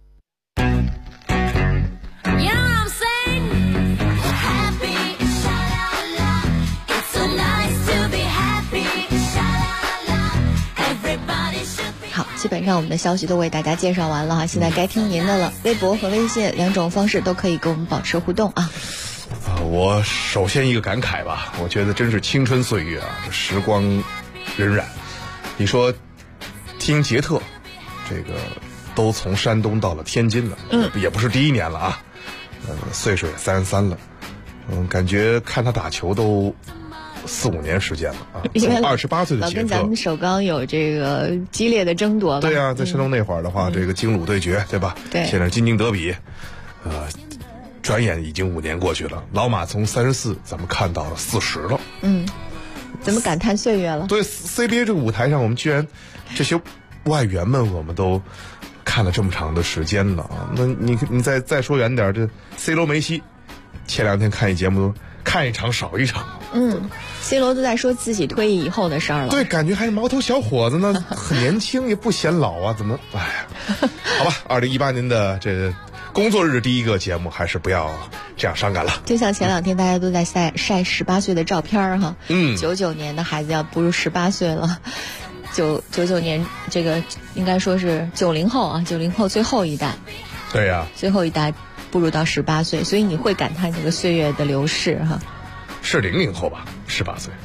基本上我们的消息都为大家介绍完了现在该听您的了。微博和微信2种方式都可以跟我们保持互动我首先一个感慨吧，我觉得真是青春岁月这时光荏苒。你说听捷特这个都从山东到了天津了也不是第一年了岁数也33了感觉看他打球都4、5年时间了从28岁的捷特， 跟咱们首钢有这个激烈的争夺吧。 对在山东那会儿的话这个京鲁对决对吧？ 对， 现在京津德比转眼已经5年过去了，老马从34咱们看到了40了怎么感叹岁月了？ 对 CBA 这个舞台上，我们居然这些外援们我们都看了这么长的时间了那你再说远点，这 C 罗梅西前2天看一节目看一场少一场 C 罗都在说自己退役以后的事儿了。 对，感觉还是毛头小伙子呢很年轻也不显老怎么好吧2018年的这工作日第一个节目还是不要这样伤感了。 就像前2天大家都在晒18岁的照片99年的孩子要步入18岁了。 99年这个应该说是90后啊，90后最后一代。 对呀， 最后一代步入到18岁，所以你会感叹这个岁月的流逝哈。 是00后吧，18岁，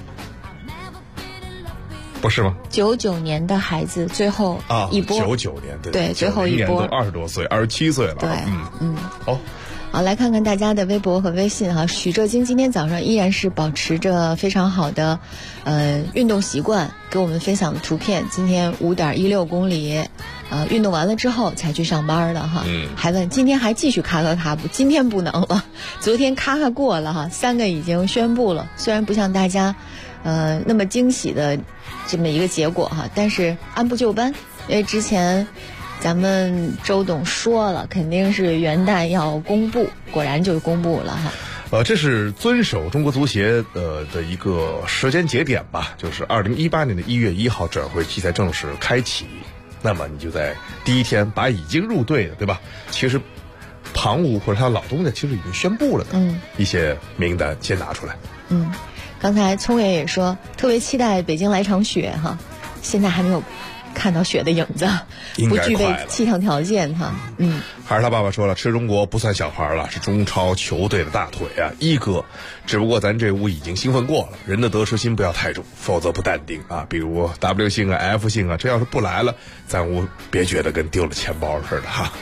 不是吗 ？99年的孩子最后一波 ，99年对最后一波都20多岁，27岁了。 对， 好， 来看看大家的微博和微信哈。许浙京今天早上依然是保持着非常好的运动习惯，给我们分享的图片。今天5.16公里，运动完了之后才去上班的哈。还问今天还继续咔不？今天不能了，昨天咔过了哈，3个已经宣布了。虽然不像大家那么惊喜的这么一个结果哈，但是按部就班，因为之前咱们周董说了，肯定是元旦要公布，果然就公布了哈。 这是遵守中国足协的一个时间节点吧，就是2018年的1月1号转会期才正式开启。那么你就在第一天把已经入队的，对吧？其实旁吴或者他老东家其实已经宣布了的一些名单先拿出来。 刚才聪爷也说特别期待北京来场雪哈，现在还没有看到雪的影子，不具备气象条件哈。 还是他爸爸说了，吃中国不算小孩了，是中超球队的大腿啊，一哥。只不过咱这屋已经兴奋过了，人的得失心不要太重，否则不淡定啊。比如 W 姓啊 F 姓啊，这要是不来了，咱屋别觉得跟丢了钱包似的哈。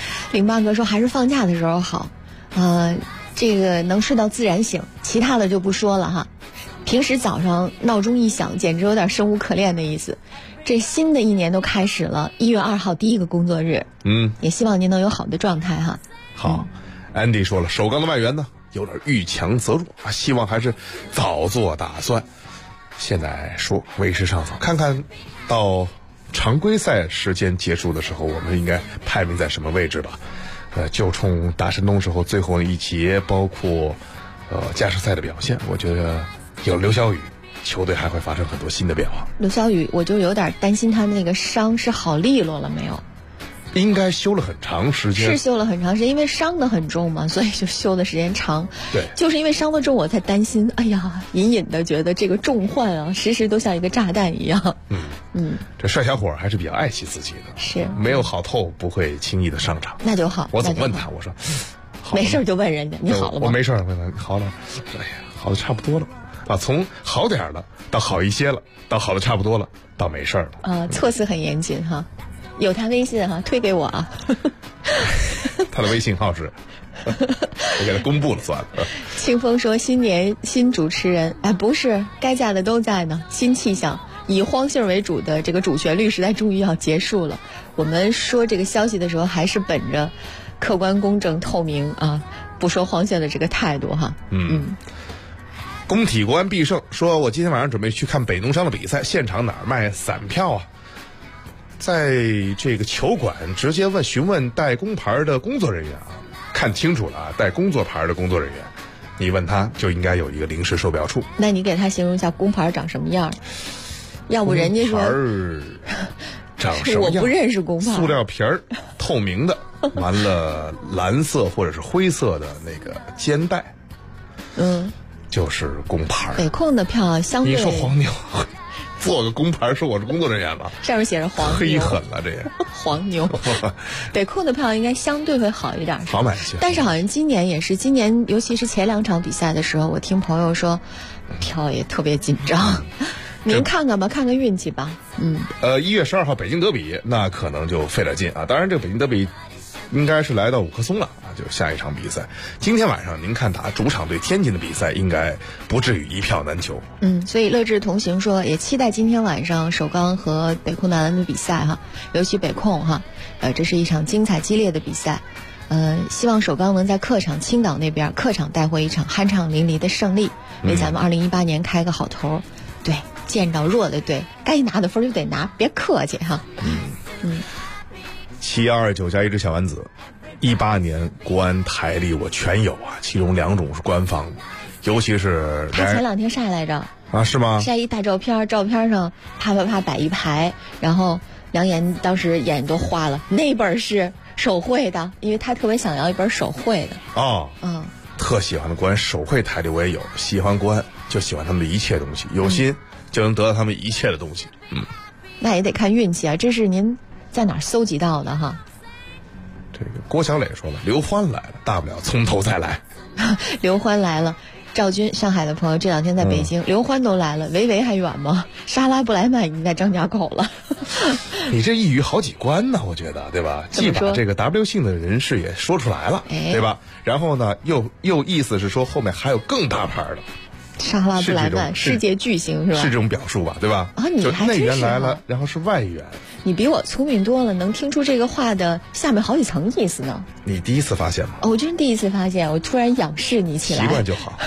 08哥说还是放假的时候好，这个能睡到自然醒，其他的就不说了哈。平时早上闹钟一响，简直有点生无可恋的意思。这新的一年都开始了，1月2号第一个工作日，也希望您能有好的状态哈。 好，Andy 说了，首钢的外援呢有点遇强则弱啊，希望还是早做打算。现在说为时尚早，看看到常规赛时间结束的时候，我们应该排名在什么位置吧？就冲打山东时候最后一节，包括加时赛的表现，我觉得有刘晓宇，球队还会发生很多新的变化。 刘晓宇，我就有点担心他那个伤是好利落了没有？ 应该休了很长时间， 是休了很长时间，因为伤得很重嘛，所以就休的时间长。 对， 就是因为伤得重，我才担心。哎呀，隐隐的觉得这个重患啊，时时都像一个炸弹一样。 这帅小伙还是比较爱惜自己的， 是没有好透不会轻易的上场。 那就好。 我总问他，我说没事就问人家，你好了吗？ 我没事，问他好了。哎呀，好的差不多了啊，从好点了到好一些了，到好的差不多了，到没事了。 措辞很严谨哈。有他微信哈，推给我啊。 他的微信号是，我给他公布了算了。 清风说新年新主持人，不是，该在的都在呢。新气象，以荒姓为主的这个主旋律时代终于要结束了。我们说这个消息的时候，还是本着客观、公正、透明啊，不说荒姓的这个态度哈。 工体国安必胜说，我今天晚上准备去看北农商的比赛，现场哪儿卖散票啊？在这个球馆直接询问带工牌的工作人员啊，看清楚了啊，带工作牌的工作人员，你问他就应该有一个临时售票处。 那你给他形容一下工牌长什么样？要不人家说长什么样？ 我不认识工牌。 塑料皮儿，透明的，完了蓝色或者是灰色的那个肩带，就是工牌。 北控的票相对， 你说黄牛做个工牌说我是工作人员吧， 上面写着黄牛， 黑狠了这也黄牛。北控的票应该相对会好一点， 好买一些。 但是好像今年，尤其是前2场比赛的时候，我听朋友说票也特别紧张。您看看吧，看看运气吧。 1月12号北京德比，那可能就费点劲啊。当然，这个北京德比应该是来到五棵松了啊，就下一场比赛。今天晚上您看打主场对天津的比赛，应该不至于一票难求。 所以乐智同行说，也期待今天晚上首钢和北控男篮的比赛哈，尤其北控哈，这是一场精彩激烈的比赛。希望首钢能在客场青岛那边客场带回一场酣畅淋漓的胜利，为咱们2018年开个好头。对，见到弱的队，该拿的分就得拿，别客气哈。 7129加一只小丸子，18年国安台历我全有啊，其中2种是官方的，尤其是他前2天晒来着啊，是吗？ 晒一大照片，照片上啪摆一排，然后梁岩当时眼都花了，那本是手绘的，因为他特别想要一本手绘的。 特喜欢的国安手绘台历我也有，喜欢国安就喜欢他们的一切东西，有心就能得到他们一切的东西。 那也得看运气啊。这是您在哪儿搜集到的哈？ 这个郭小磊说了，刘欢来了，大不了从头再来。 刘欢来了。赵军，上海的朋友这2天在北京，刘欢都来了，维维还远吗？莎拉布莱曼已经在张家口了。 你这一语好几关呢，我觉得，对吧？既把这个 W 姓的人士也说出来了，对吧？然后呢，又意思是说后面还有更大牌的。 莎拉布莱曼，世界巨星是吧？ 是这种表述吧，对吧？ 啊，你还真是内援来了，然后是外援。 你比我聪明多了，能听出这个话的下面好几层意思呢。 你第一次发现吗？ 我真第一次发现，我突然仰视你起来。 习惯就好。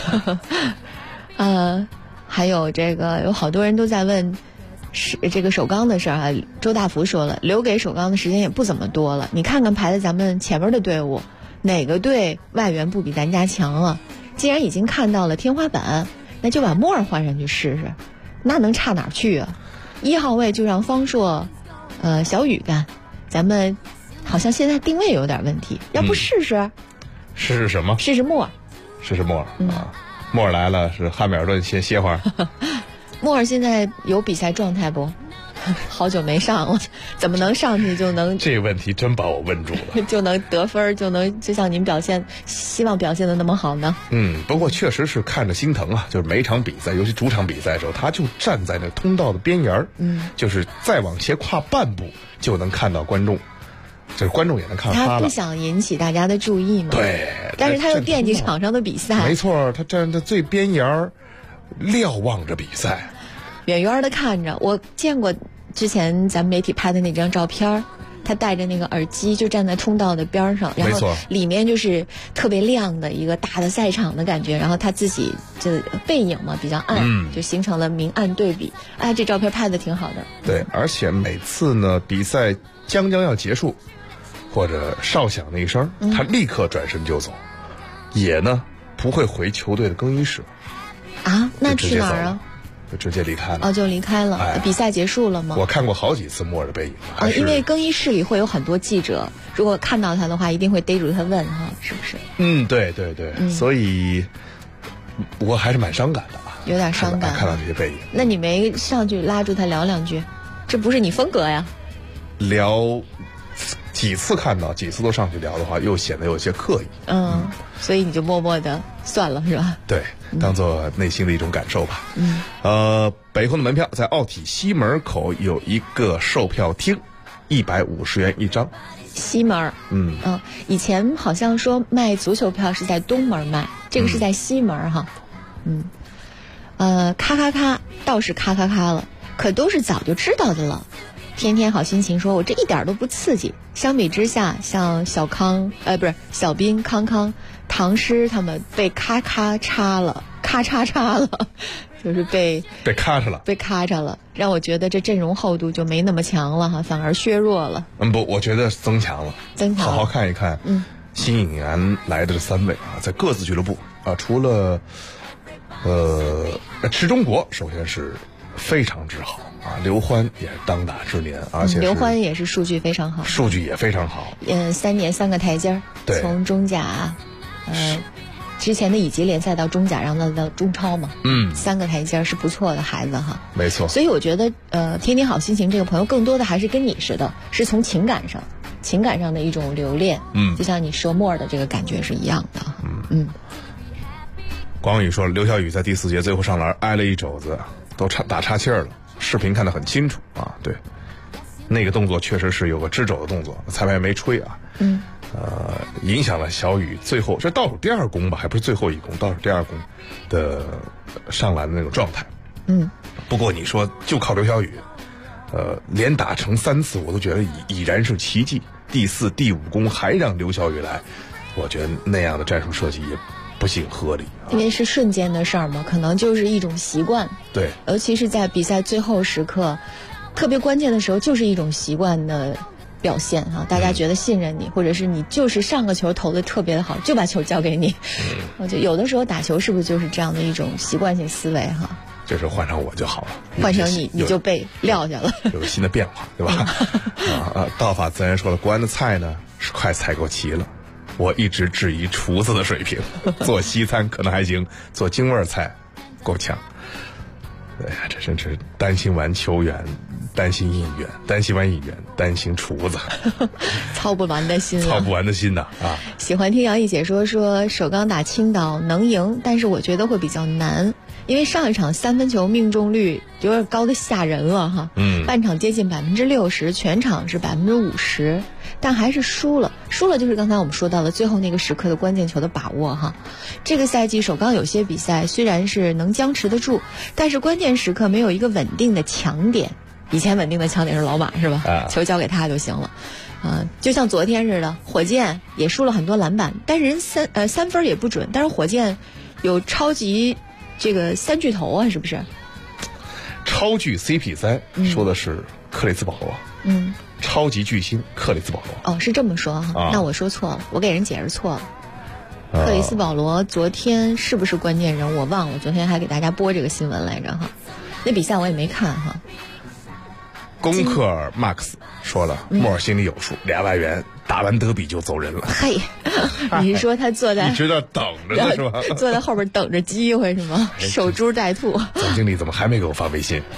还有这个有好多人都在问，这个首钢的事儿啊。周大福说了，留给首钢的时间也不怎么多了。你看看排在咱们前面的队伍，哪个队外援不比咱家强啊？既然已经看到了天花板，那就把莫尔换上去试试，那能差哪儿去啊？1号位就让方硕、小雨干，咱们好像现在定位有点问题，要不试试？ 试试什么？ 试试莫尔。 试试莫尔啊！莫尔来了，是汉密尔顿先歇会儿。 莫尔现在有比赛状态不？好久没上了，怎么能上去就能？ 这个问题真把我问住了。 就能得分，就像您希望表现的那么好呢？ 不过确实是看着心疼啊，就是每场比赛，尤其主场比赛的时候，他就站在那通道的边沿就是再往前跨半步就能看到观众，就是观众也能看到他了。 他不想引起大家的注意嘛？ 对。 但是他又惦记场上的比赛。 没错，他站在最边沿，瞭望着比赛。 远远的看着，我见过之前咱们媒体拍的那张照片，他戴着那个耳机就站在通道的边上，然后里面就是特别亮的一个大的赛场的感觉，然后他自己就背影嘛比较暗，就形成了明暗对比。哎，这照片拍的挺好的。 对，而且每次呢比赛将要结束或者哨响那一声，他立刻转身就走，也呢不会回球队的更衣室啊。那去哪儿啊？ 就直接离开了。 就离开了。比赛结束了吗？ 我看过好几次莫尔的背影。 因为更衣室里会有很多记者，如果看到他的话，一定会逮住他问哈，是不是？ 对对对。所以我还是蛮伤感的啊， 有点伤感。 看到这些背影。 那你没上去拉住他聊2句？这不是你风格呀。 聊几次看到，几次都上去聊的话，又显得有些刻意。 所以你就默默的算了，是吧？ 对，当做内心的一种感受吧。北控的门票在奥体西门口有一个售票厅，150元一张。 西门。以前好像说卖足球票是在东门卖，这个是在西门哈。咔咔咔，倒是咔咔咔了，可都是早就知道的了。天天好心情说，我这一点都不刺激。相比之下，像小斌、康康、唐诗他们被咔嚓了，就是被咔嚓了， 被咔嚓了，让我觉得这阵容厚度就没那么强了哈，反而削弱了。 不，我觉得增强了。好好看一看。新引援来的这3位啊，在各自俱乐部啊，除了池中国，首先是非常之好。刘欢也是当打之年，而且刘欢也是数据非常好， 数据也非常好。 3年3个台阶，从中甲，之前的乙级联赛到中甲，然后到中超嘛，3个台阶是不错的孩子哈。 没错。 所以我觉得天天好心情这个朋友更多的还是跟你似的，是从情感上的一种留恋。就像你说莫尔的这个感觉是一样的。 广宇说刘晓宇在第4节最后上篮挨了一肘子，都打岔气儿了。视频看得很清楚啊，对，那个动作确实是有个支肘的动作，裁判没吹啊。影响了小雨最后这倒数第2攻吧，还不是最后一攻，倒数第2攻的上篮的那种状态。不过你说就靠刘晓宇，连打成3次，我都觉得已然是奇迹。第4、第5攻还让刘晓宇来，我觉得那样的战术设计也不尽合理。 因为是瞬间的事儿嘛，可能就是一种习惯。 对， 尤其是在比赛最后时刻，特别关键的时候，就是一种习惯的表现哈。大家觉得信任你，或者是你就是上个球投的特别的好，就把球交给你。我觉得有的时候打球是不是就是这样的一种习惯性思维哈？ 这时候换成我就好了， 换成你就被撂下了， 有新的变化，对吧？道法自然说了，国安的菜呢是快采购齐了。我一直质疑厨子的水平，做西餐可能还行，做京味菜够呛。对呀，这甚至担心完球员，担心应援，担心完应援，担心厨子， 操不完的心， 操不完的心呐啊！ 喜欢听杨毅解说首钢打青岛能赢，但是我觉得会比较难，因为上一场3分球命中率有点高的吓人了哈，半场接近60%，全场是50%，但还是输了就是刚才我们说到的最后那个时刻的关键球的把握哈。这个赛季首钢有些比赛虽然是能僵持得住，但是关键时刻没有一个稳定的强点。以前稳定的强点是老马是吧？球交给他就行了。就像昨天似的，火箭也输了很多篮板，但是人三分也不准，但是火箭有超级这个3巨头啊，是不是？ 超巨 CP3、说的是克里斯保罗。超级巨星克里斯保罗。 哦，是这么说哈、那我说错了，我给人解释错了。克里斯保罗昨天是不是关键人物我忘了，昨天还给大家播这个新闻来着哈。那比赛我也没看哈。 龚克尔 Max 说了，莫尔心里有数，2万元打完德比就走人了。 嘿，你是说他坐在一直在等着呢是吧？ 坐在后边等着机会是吗？守株待兔。 总经理怎么还没给我发微信？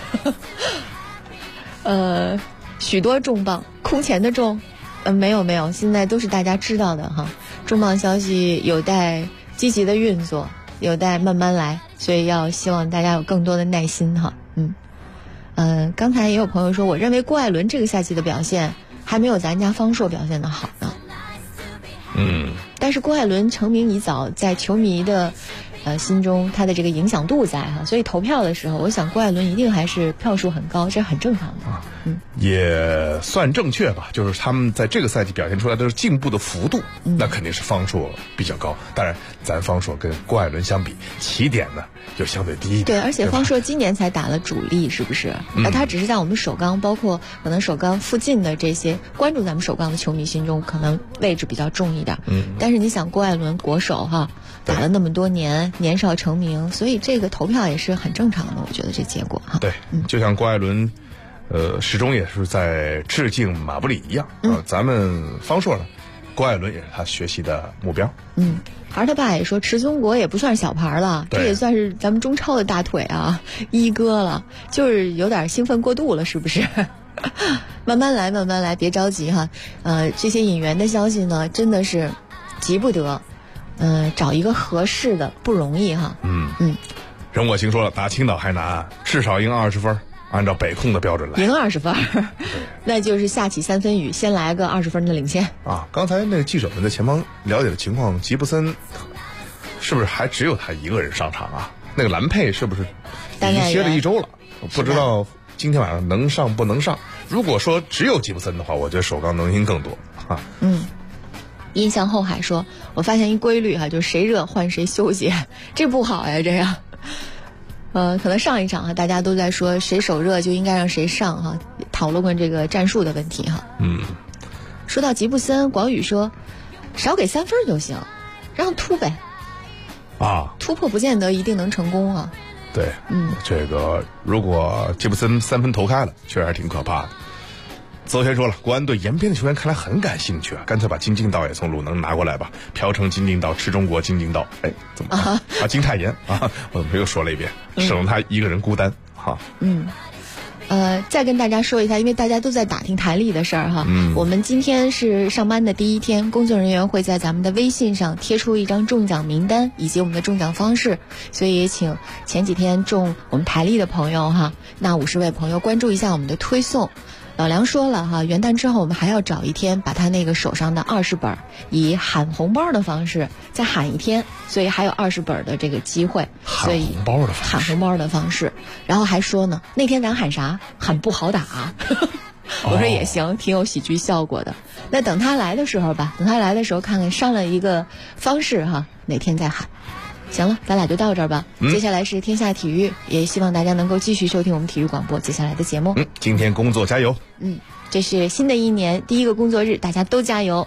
许多重磅，空前的重，没有，现在都是大家知道的哈。重磅消息有待积极的运作，有待慢慢来，所以要希望大家有更多的耐心哈。刚才也有朋友说，我认为郭艾伦这个赛季的表现还没有咱家方硕表现的好呢。但是郭艾伦成名已早，在球迷的心中他的这个影响度在哈，所以投票的时候，我想郭艾伦一定还是票数很高，这很正常的。 也算正确吧，就是他们在这个赛季表现出来的是进步的幅度，那肯定是方硕比较高。当然，咱方硕跟郭艾伦相比，起点呢就相对低一点。 对，而且方硕今年才打了主力，是不是？他只是在我们首钢，包括可能首钢附近的这些关注咱们首钢的球迷心中，可能位置比较重一点。但是你想，郭艾伦国手哈，打了那么多年，年少成名，所以这个投票也是很正常的，我觉得这结果哈。 对，就像郭艾伦。始终也是在致敬马布里一样。咱们方硕呢，郭艾伦也是他学习的目标。 而他爸也说，池宗国也不算是小牌了，这也算是咱们中超的大腿啊，一哥了，就是有点兴奋过度了，是不是？慢慢来，别着急哈。这些引援的消息呢，真的是急不得。找一个合适的不容易哈。 任我行说了，打青岛还难，至少赢20分。按照北控的标准来， 赢20分，那就是下起3分雨，先来个20分的领先啊！刚才那个记者们在前方了解的情况，吉布森是不是还只有他一个人上场啊？那个兰佩是不是已经歇了1周了？不知道今天晚上能上不能上。如果说只有吉布森的话，我觉得首钢能赢更多啊。 印象后海说，我发现一规律哈，就是谁热换谁休息，这不好呀，这样。可能上一场哈，大家都在说谁手热就应该让谁上哈，讨论过这个战术的问题哈。说到吉布森，广宇说少给3分就行，让突呗。突破不见得一定能成功啊。 对，这个如果吉布森3分投开了，确实还挺可怕的。邹轩说了，国安对延边的球员看来很感兴趣啊，干脆把金敬道也从鲁能拿过来吧，朴成金敬道，池中国金敬道，怎么金泰妍啊，我怎么又说了一遍，省得他一个人孤单哈。 再跟大家说一下，因为大家都在打听台历的事儿哈。我们今天是上班的第一天，工作人员会在咱们的微信上贴出一张中奖名单以及我们的中奖方式，所以也请前几天中我们台历的朋友哈，那50位朋友关注一下我们的推送。老梁说了哈，元旦之后我们还要找一天把他那个手上的20本以喊红包的方式再喊一天，所以还有20本的这个机会。所以喊红包的方式，然后还说呢，那天咱喊啥？喊不好打。我说也行，挺有喜剧效果的。那等他来的时候吧，看看商量一个方式哈，哪天再喊。行了，咱俩就到这儿吧。接下来是天下体育，也希望大家能够继续收听我们体育广播接下来的节目。 今天工作加油。 这是新的一年第一个工作日，大家都加油。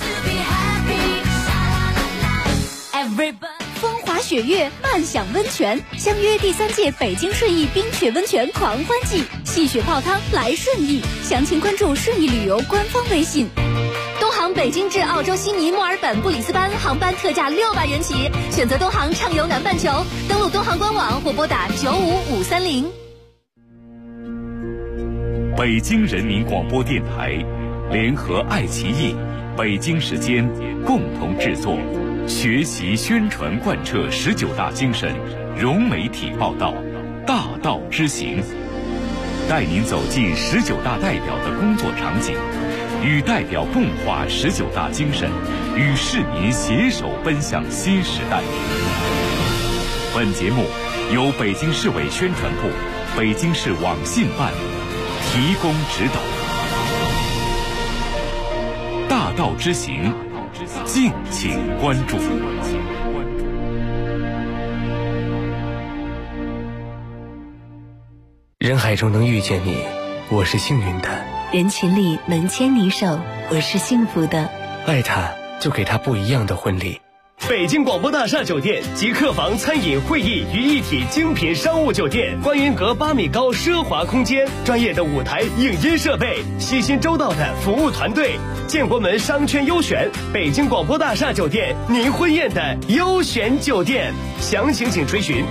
风华雪月，漫享温泉，相约第3届北京顺义冰雪温泉狂欢季，戏雪泡汤来顺义，详情关注顺义旅游官方微信。东航北京至澳洲悉尼、墨尔本、布里斯班航班特价600元起，选择东航畅游南半球，登录东航官网或拨打95530。 北京人民广播电台联合爱奇艺、北京时间共同制作，学习宣传贯彻19大精神，融媒体报道，大道之行，带您走进19大代表的工作场景，与代表共话19大精神，与市民携手奔向新时代。本节目由北京市委宣传部、北京市网信办提供指导。大道之行，敬请关注。 人海中能遇见你，我是幸运的； 人群里能牵你手，我是幸福的。 爱他，就给他不一样的婚礼。 北京广播大厦酒店集客房、餐饮、会议于一体精品商务酒店，观云阁8米高奢华空间，专业的舞台影音设备，细心周到的服务团队，建国门商圈优选，北京广播大厦酒店，您婚宴的优选酒店。详情请垂询